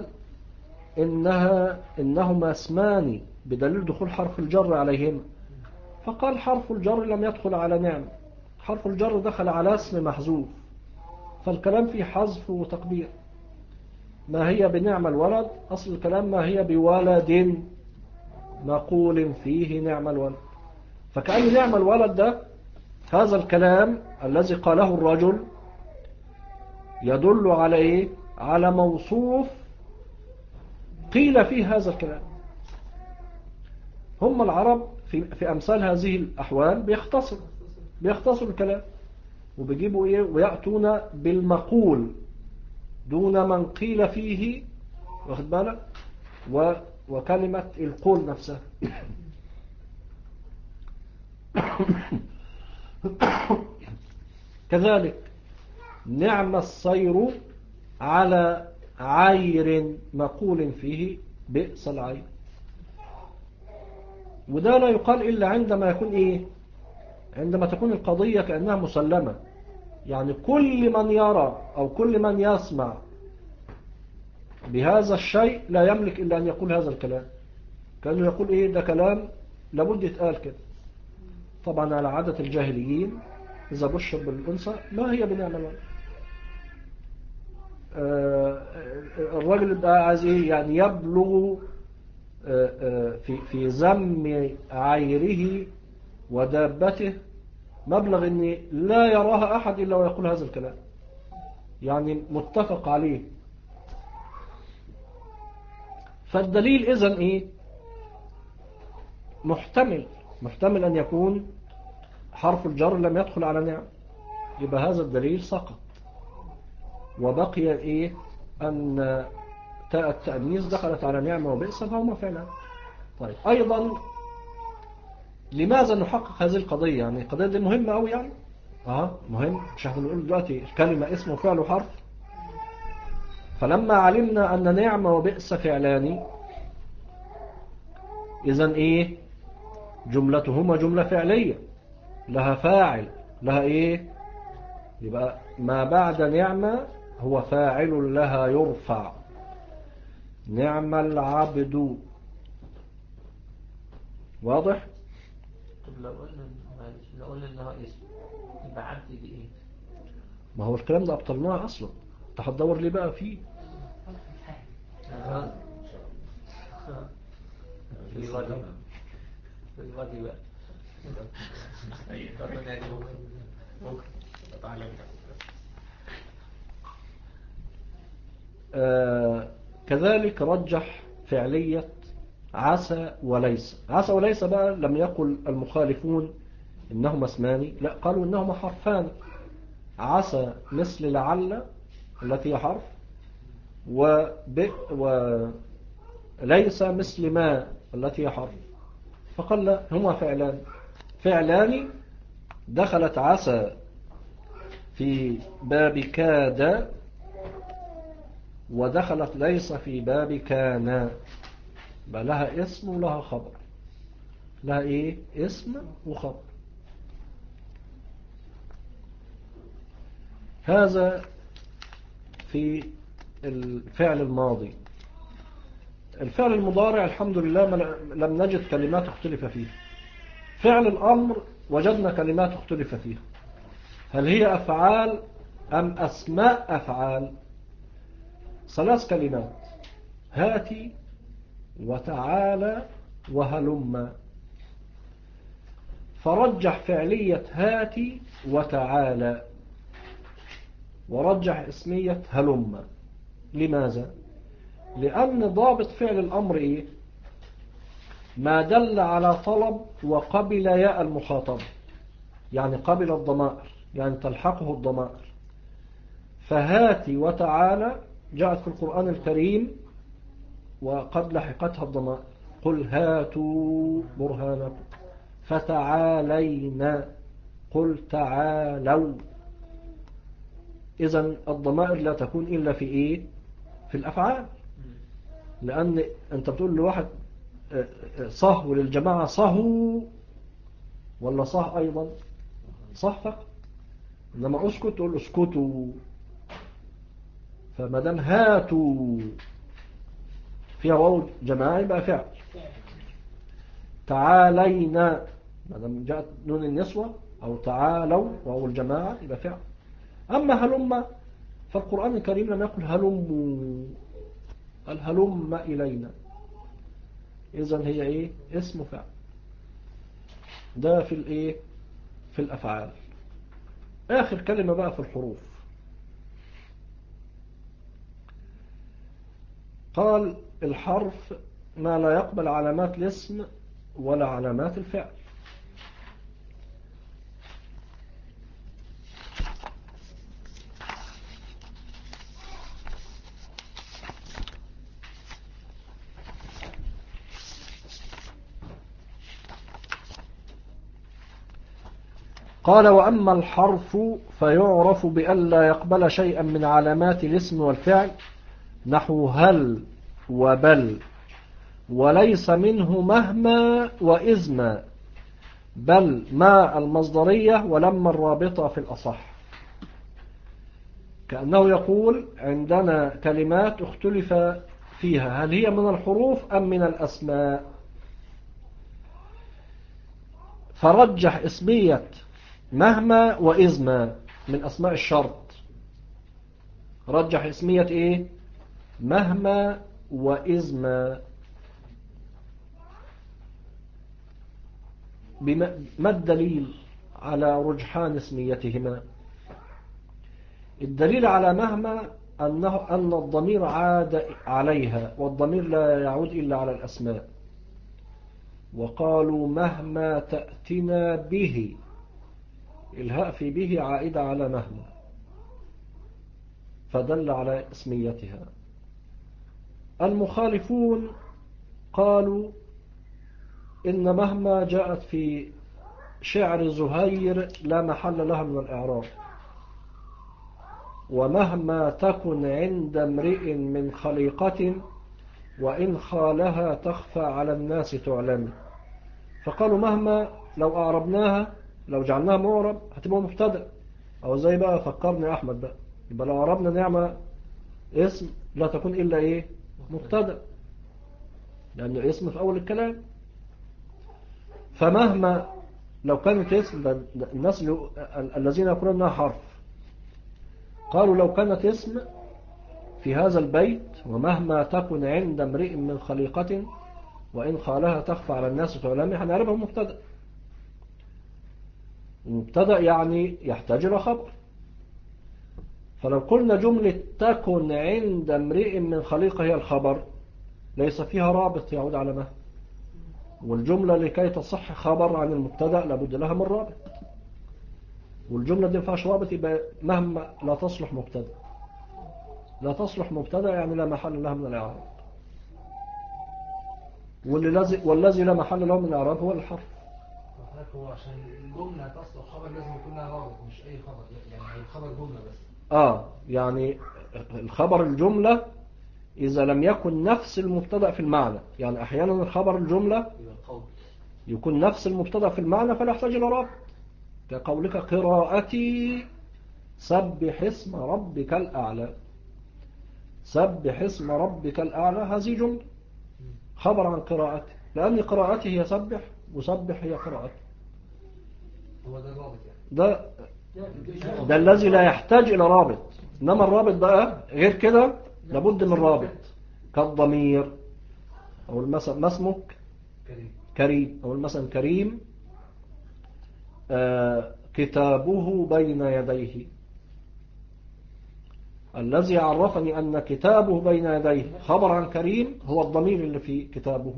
S1: إنهما اسمان بدليل دخول حرف الجر عليهما، فقال حرف الجر لم يدخل على نعم، حرف الجر دخل على اسم محذوف، فالكلام فيه حذف وتقدير. ما هي بنعم الولد، أصل الكلام ما هي بولد مقول فيه نعم الولد، فكأن نعم الولد ده هذا الكلام الذي قاله الرجل يدل على إيه؟ على موصوف قيل فيه هذا الكلام. هم العرب في أمثال هذه الأحوال بيختصروا الكلام وبيجيبوا إيه ويأتون بالمقول دون من قيل فيه، واخد بالك، وكلمة القول نفسها. كذلك نعم السير على عير مقول فيه بئس العير، وده لا يقال إلا عندما يكون إيه؟ عندما تكون القضية كأنها مسلمة، يعني كل من يرى أو كل من يسمع بهذا الشيء لا يملك إلا أن يقول هذا الكلام، كأنه يقول إيه ده كلام لابد يتقال كده. طبعا على عادة الجاهليين إذا بشر بالأنثى ما هي بنعم الولد، الراجل بقى عايز إيه؟ يعني يبلغ في ذم عيره ودابته مبلغ إن لا يراها أحد إلا ويقول هذا الكلام، يعني متفق عليه. فالدليل إذن إيه؟ محتمل أن يكون حرف الجر لم يدخل على نعم، يبقى هذا الدليل سقط، وبقي إيه؟ أن تاء التأنيث دخلت على نعمة وبئس فهما فعلا. طيب أيضا لماذا نحقق هذه القضية؟ يعني القضية دي مهمة أوي يعني مهم، مش هنقول دلوقتي الكلمة اسم وفعل وحرف. فلما علمنا أن نعمة وبئس فعلان، إذن إيه؟ جملتهما جملة فعلية لها فاعل، لها إيه؟ يبقى ما بعد نعمة هو فاعل لها يرفع. نعم العبد. واضح؟
S2: طب لو قلنا إنها اسم يبقى عبد دي إيه؟
S1: ما هو الكلام ده أبطلناه أصلا، انت هتدور ليه بقى فيه؟
S2: في الغد بقى
S1: كذلك رجح فعلية عسى وليس. عسى وليس بقى لم يقل المخالفون إنهما اسمان، لا قالوا إنهما حرفان. عسى مثل لعل التي هي حرف، وليس مثل ما التي هي حرف، فقال لا هما فعلان دخلت عسى في باب كاد، ودخلت ليس في باب كان، بقى لها اسم ولها خبر، لها ايه؟ اسم وخبر. هذا في الفعل الماضي. الفعل المضارع الحمد لله لم نجد كلمات اختلف فيه. فعل الأمر وجدنا كلمات اختلف فيها، هل هي أفعال أم أسماء أفعال؟ 3 كلمات: هاتي وتعالى وهلم. فرجح فعلية هاتي وتعالى ورجح اسمية هلم. لماذا؟ لأن ضابط فعل الأمر إيه؟ ما دل على طلب وقبل ياء المخاطب، يعني قبل الضمائر، يعني تلحقه الضمائر. فهاتي وتعالى جاءت في القرآن الكريم وقد لحقتها الضمائر: قل هاتوا برهانكم. فتعالينا، قل تعالوا. إذن الضمائر لا تكون إلا في إيه؟ في الأفعال. لأن أنت بتقول لواحد صهو للجماعة صهو، ولا صه أيضا؟ صه فقط. إنما أسكت تقول اسكتوا. فمدام هاتوا فيها واو جماعة يبقى فعل. تعالينا مدام جاءت نون النسوة أو تعالوا واو الجماعة يبقى فعل. أما هلم فالقرآن الكريم لم يقل هلموا، قال هلم إلينا. إذن هي إيه؟ اسم فعل. ده في الإيه؟ في الأفعال. آخر كلمة بقى في الحروف. قال الحرف ما لا يقبل علامات الاسم ولا علامات الفعل. قال وأما الحرف فيعرف بأن لا يقبل شيئا من علامات الاسم والفعل، نحو هل وبل، وليس منه مهما وإذما، بل ما المصدرية ولما الرابطة في الأصح. كأنه يقول عندنا كلمات اختلف فيها هل هي من الحروف أم من الأسماء، فرجح اسمية مهما وإذما من أسماء الشرط. رجح اسمية إيه؟ مهما وإذما. ما الدليل على رجحان اسميتهما؟ الدليل على مهما أن الضمير عاد عليها، والضمير لا يعود إلا على الأسماء. وقالوا مهما تأتنا به، الهاء في به عائدة على مهما، فدل على اسميتها. المخالفون قالوا إن مهما جاءت في شعر زهير لا محل لها من الإعراب، ومهما تكن عند امرئ من خليقة وإن خالها تخفى على الناس تعلم. فقالوا مهما لو أعربناها، لو جعلناها معرب هتبقى مبتدأ، أو زي بقى فكرني أحمد بقى، يبقى لو أعربنا نعمة اسم لا تكون إلا إيه؟ مبتدأ، لأنه اسم في أول الكلام. فمهما لو كانت اسم، الناس الذين يقولون أنها حرف قالوا لو كانت اسم في هذا البيت ومهما تكن عند امرئ من خليقة وإن خالها تخفى على الناس تعلمي، هنعرفها مبتدأ. مبتدأ يعني يحتاج إلى خبر. فلو قلنا جملة تكن عند امرئ من خليقة هي الخبر، ليس فيها رابط يعود على مهما، والجملة لكي تصح خبر عن المبتدأ لابد لها من رابط، والجملة دي فيهاش رابط، يبقى مهما لا تصلح مبتدأ. لا تصلح مبتدأ يعني لا محل لها من الإعراب، والذي لا محل له من الإعراب هو الحرف.
S3: هو عشان الجملة تصلح خبر لازم يكون لها رابط، مش أي خبر، يعني الخبر جملة بس.
S1: يعني الخبر الجملة إذا لم يكن نفس المبتدأ في المعنى، يعني أحيانا الخبر الجملة يكون نفس المبتدأ في المعنى فلا يحتاج إلى رابط، كقولك قراءتي سبح اسم ربك الأعلى. سبح اسم ربك الأعلى هذه جملة خبر عن قراءته، لأن قراءته هي سبح وسبح هي قراءته.
S3: هو ده الرابط
S1: ده الذي لا يحتاج إلى رابط، إنما الرابط بقى غير كده لابد من رابط، كالضمير، أو مثلا ما اسمك كريم، أو مثلا كريم كتابه بين يديه. الذي عرفني أن كتابه بين يديه خبر عن كريم هو الضمير اللي في كتابه.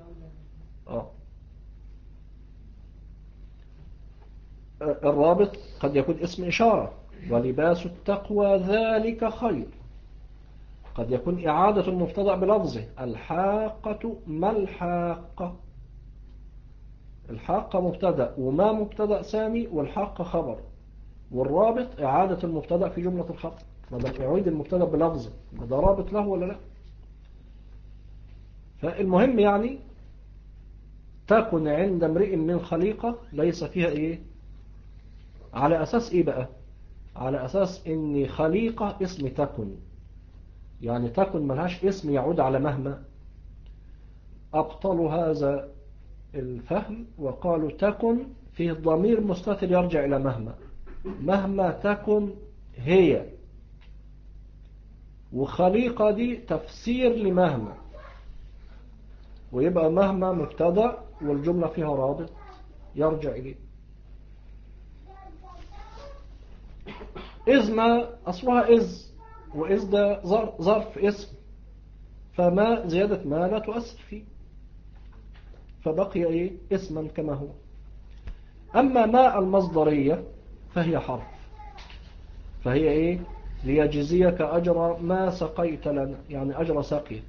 S1: الرابط قد يكون اسم إشارة، ولباس التقوى ذلك خير. قد يكون إعادة المبتدأ بلفظه، الحاقة ما الحاقة. الحاقة مبتدأ وما مبتدأ ثاني، والحاقة خبر، والرابط إعادة المبتدأ في جملة الخبر. ماذا يعيد المبتدأ بلفظه، ده رابط له ولا لا؟ فالمهم يعني تكن عند امرئ من خليقة ليس فيها إيه. على أساس إيه بقى؟ على أساس إن خليقة اسم تكن، يعني تكن ملهاش اسم يعود على مهما. أبطلوا هذا الفهم وقالوا تكن فيه ضمير مستتر يرجع إلى مهما. مهما تكن هي، وخليقة دي تفسير لمهما، ويبقى مهما مبتدأ والجملة فيها رابط يرجع إليه. إذ ما أصلها إذ، وإذ ده ظرف اسم، فما زيادة ما لا تؤثر فيه، فبقي إيه اسما كما هو. أما ما المصدرية فهي حرف، فهي إيه ليجزيك أجر ما سقيت لنا، يعني أجر سقيك.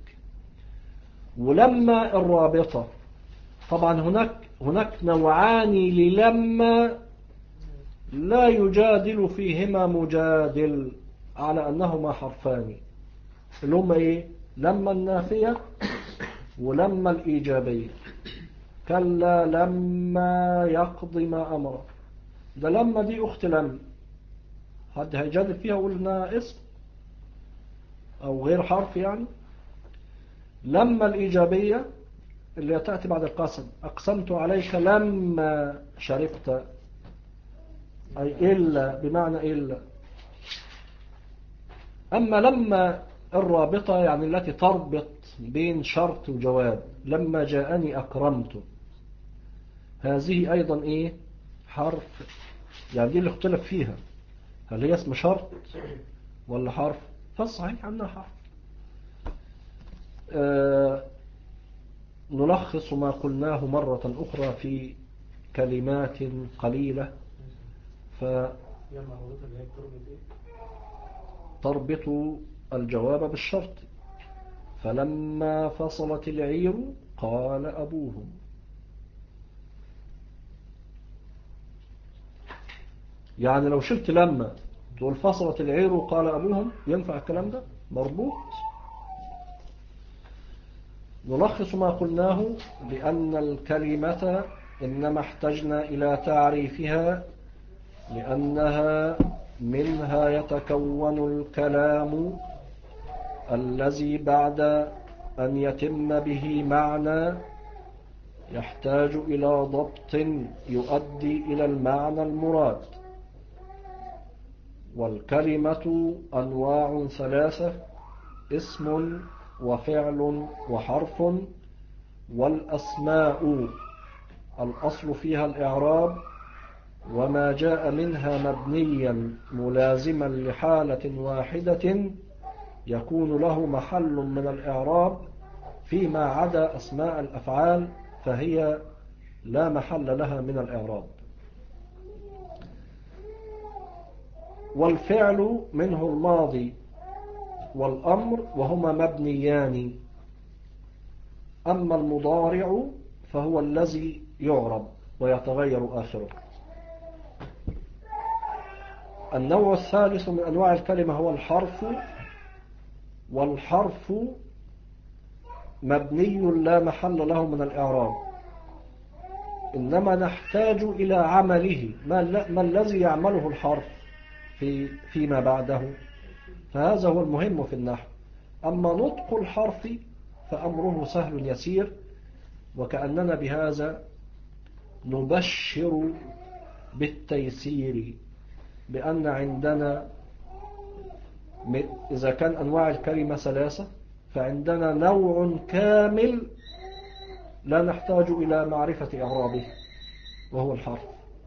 S1: ولما الرابطة طبعا هناك نوعان للما لا يجادل فيهما مجادل على أنهما حرفان، اللي هما إيه لما النافية ولما الإيجابية. كلا لما يقضي ما أمره، ده لما دي أخت لما، حد هيجادل فيها ويقول إنها اسم أو غير حرف يعني. لما الإيجابية اللي تأتي بعد القسم، أقسمت عليك لما شربت، أي إلا بمعنى إلا. أما لما الرابطة يعني التي تربط بين شرط وجواب، لما جاءني أكرمت، هذه أيضا إيه حرف، يعني دي اللي اختلف فيها، هل هي اسم شرط ولا حرف؟ فالصحيح أنها حرف. نلخص ما قلناه مرة أخرى في كلمات قليلة. تربط الجواب بالشرط. فلما فصلت العير قال أبوهم. يعني لو شلت لما تقول فصلت العير قال أبوهم، ينفع الكلام ده مربوط. نلخص ما قلناه بأن الكلمة إنما احتجنا إلى تعريفها لأنها منها يتكون الكلام الذي بعد أن يتم به معنى يحتاج إلى ضبط يؤدي إلى المعنى المراد. والكلمة أنواع ثلاثة: اسم وفعل وحرف. والأسماء الأصل فيها الإعراب، وما جاء منها مبنيا ملازما لحالة واحدة يكون له محل من الإعراب، فيما عدا أسماء الأفعال فهي لا محل لها من الإعراب. والفعل منه الماضي والأمر وهما مبنيان. أما المضارع فهو الذي يعرب ويتغير آخره. النوع الثالث من أنواع الكلمة هو الحرف. والحرف مبني لا محل له من الإعراب، إنما نحتاج إلى عمله. ما الذي يعمله الحرف فيما بعده، فهذا هو المهم في النحو. أما نطق الحرف فأمره سهل يسير، وكأننا بهذا نبشر بالتيسير، بأن عندنا إذا كان أنواع الكلمة ثلاثة فعندنا نوع كامل لا نحتاج إلى معرفة إعرابه وهو الحرف،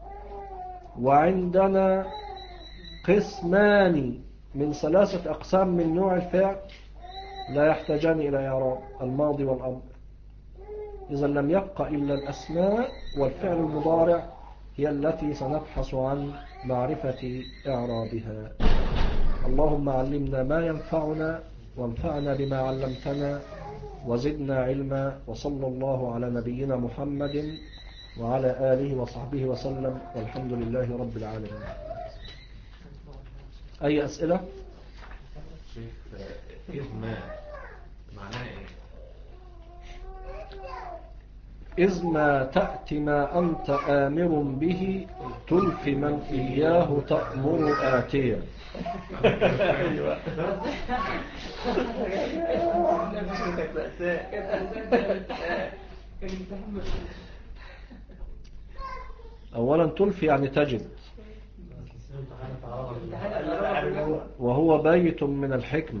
S1: وعندنا قسمان من 3 أقسام من نوع الفعل لا يحتاجان إلى إعراب، الماضي والأمر. إذا لم يبقى إلا الأسماء والفعل المضارع هي التي سنبحث عن معرفة إعرابها. اللهم علمنا ما ينفعنا وانفعنا بما علمتنا وزدنا علما، وصلى الله على نبينا محمد وعلى آله وصحبه وسلم، والحمد لله رب العالمين. أي أسئلة؟
S6: شيخ إذ ما معناها إيه؟
S1: إذ ما تأتي ما أنت آمر به تلف من إياه تأمر آتيا. أولا تلف يعني تجد، وهو بيت من الحكمة.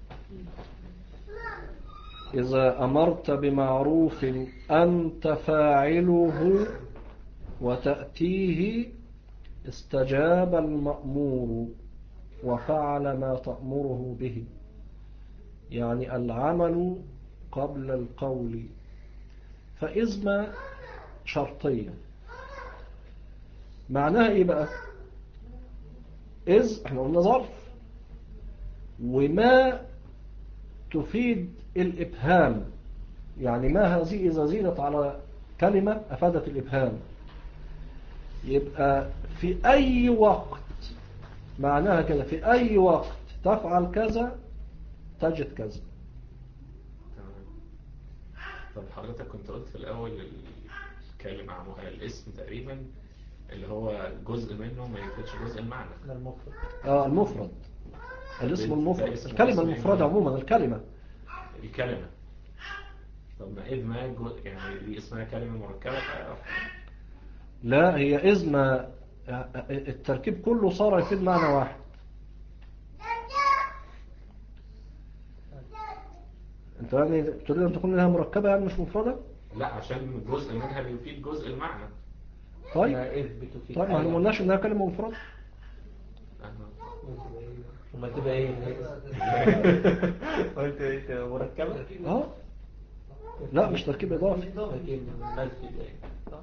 S1: إذا أمرت بمعروف أنت فاعله وتأتيه استجاب المأمور وفعل ما تأمره به، يعني العمل قبل القول. فإذ شرطية معناها إيه بقى؟ إذ احنا قلنا ظرف، وما تفيد الإبهام، يعني ما هذه إذا زيدت على كلمة أفادت الإبهام، يبقى في أي وقت معناها كده، في أي وقت تفعل كذا تجد كذا.
S6: طب حضرتك كنت قلت في الأول الكلمة عموها الاسم تقريبا اللي هو جزء منه ما يفيدش جزء المعنى.
S2: المفرد.
S1: المفرد، الاسم المفرد، الكلمة المفردة عموما، الكلمة.
S6: طب ما إذ ما يعني دي اسمها كلمة مركبة؟
S1: لا، هي إذ ما التركيب كله صار يفيد معنى واحد. انت يعني تريد ان تكون لها مركبة يعني مش مفردة؟
S6: لا، عشان جزء منها بيفيد جزء المعنى.
S1: طيب ما احنا ما قلناش انها كلمة مفردة.
S2: وما تبقى ايه؟ قلت ايه مركبة؟
S1: لا مش تركيب اضافي.
S2: تركيب مسجد ايه؟ صح؟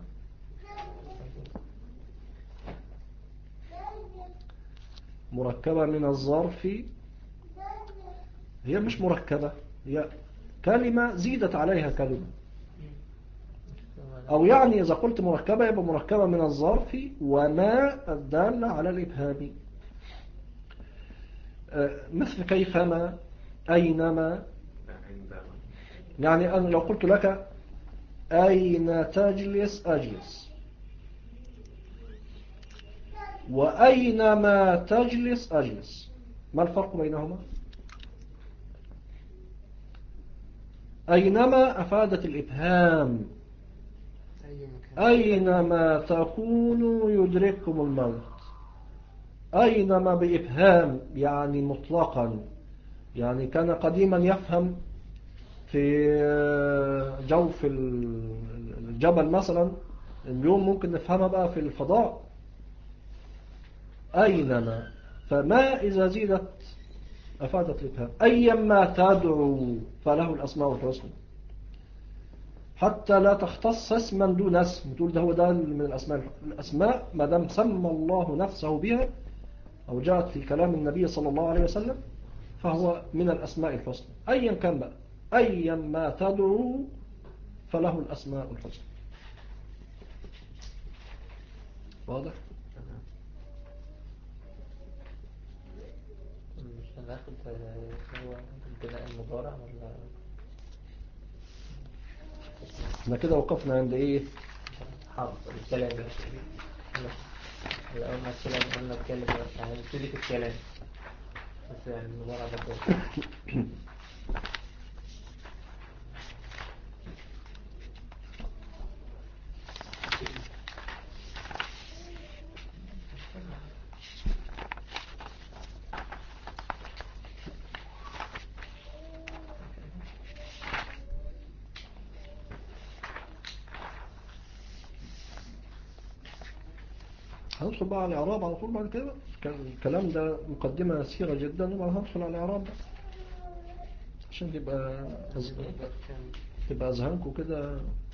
S1: مركبة من الظرف، هي مش مركبة، هي كلمة زيدت عليها كلمة، أو يعني إذا قلت مركبة يبقى مركبة من الظرف وما الدالة على الإبهام، مثل كيفما، أينما. يعني أنا لو قلت لك أين تجلس أجلس، وأينما تجلس أجلس، ما الفرق بينهما؟ أينما أفادت الإبهام، أينما تكونوا يدرككم الموت. أينما بإبهام يعني مطلقا، يعني كان قديما يفهم في جوف الجبل مثلا، اليوم ممكن نفهمها بقى في الفضاء. أينما، فما إذا زيدت أفادت الإبهام. أيما تدعو فله الأسماء الحسنى، حتى لا تختص اسما دون اسم تقول ده هو ده من الأسماء. الأسماء ما دام سمى الله نفسه بها أو جاءت في كلام النبي صلى الله عليه وسلم فهو من الأسماء الحسنى أيا كان بقى. أيا ما تدعو فله الأسماء الحسنى. واضح؟
S2: مش هناخد هو البناء المضارع ولا؟
S1: احنا كده وقفنا عند ايه؟
S2: حاضر الكلام ده. أول ما قلنا نتكلم يعني نبتدي في الكلام بس يعني من غير عبثات.
S1: هندخل بقى على الإعراب على طول بعد كده. الكلام ده مقدمة يسيرة جدا وبعد هندخل على الإعراب عشان تبقى أذهانكم كده.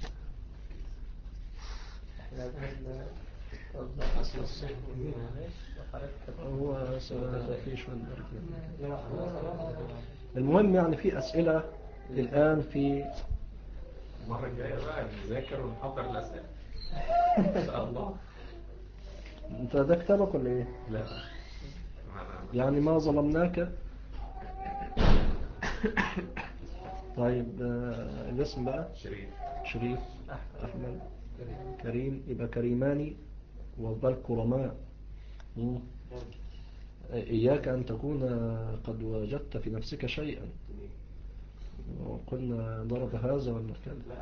S1: هو في شوية المهم يعني في أسئلة الآن في
S6: المرة الجاية بقى نذاكر ونحضر الأسئلة إن شاء الله.
S1: أنت ده كتابك ولا إيه؟
S6: لا
S1: يعني ما ظلمناك. طيب الاسم بقى شريف أحمد كريم، يبقى كريماني وبل كرماء. إياك أن تكون قد وجدت في نفسك شيئا وقلنا ضرب هذا ولا كذا.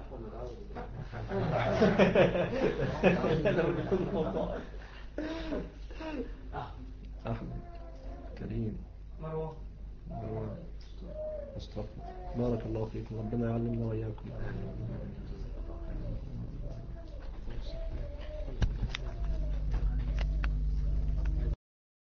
S1: أحمد كريم مروان مصطفى. بارك الله فيكم، ربنا يعلمنا وإياكم.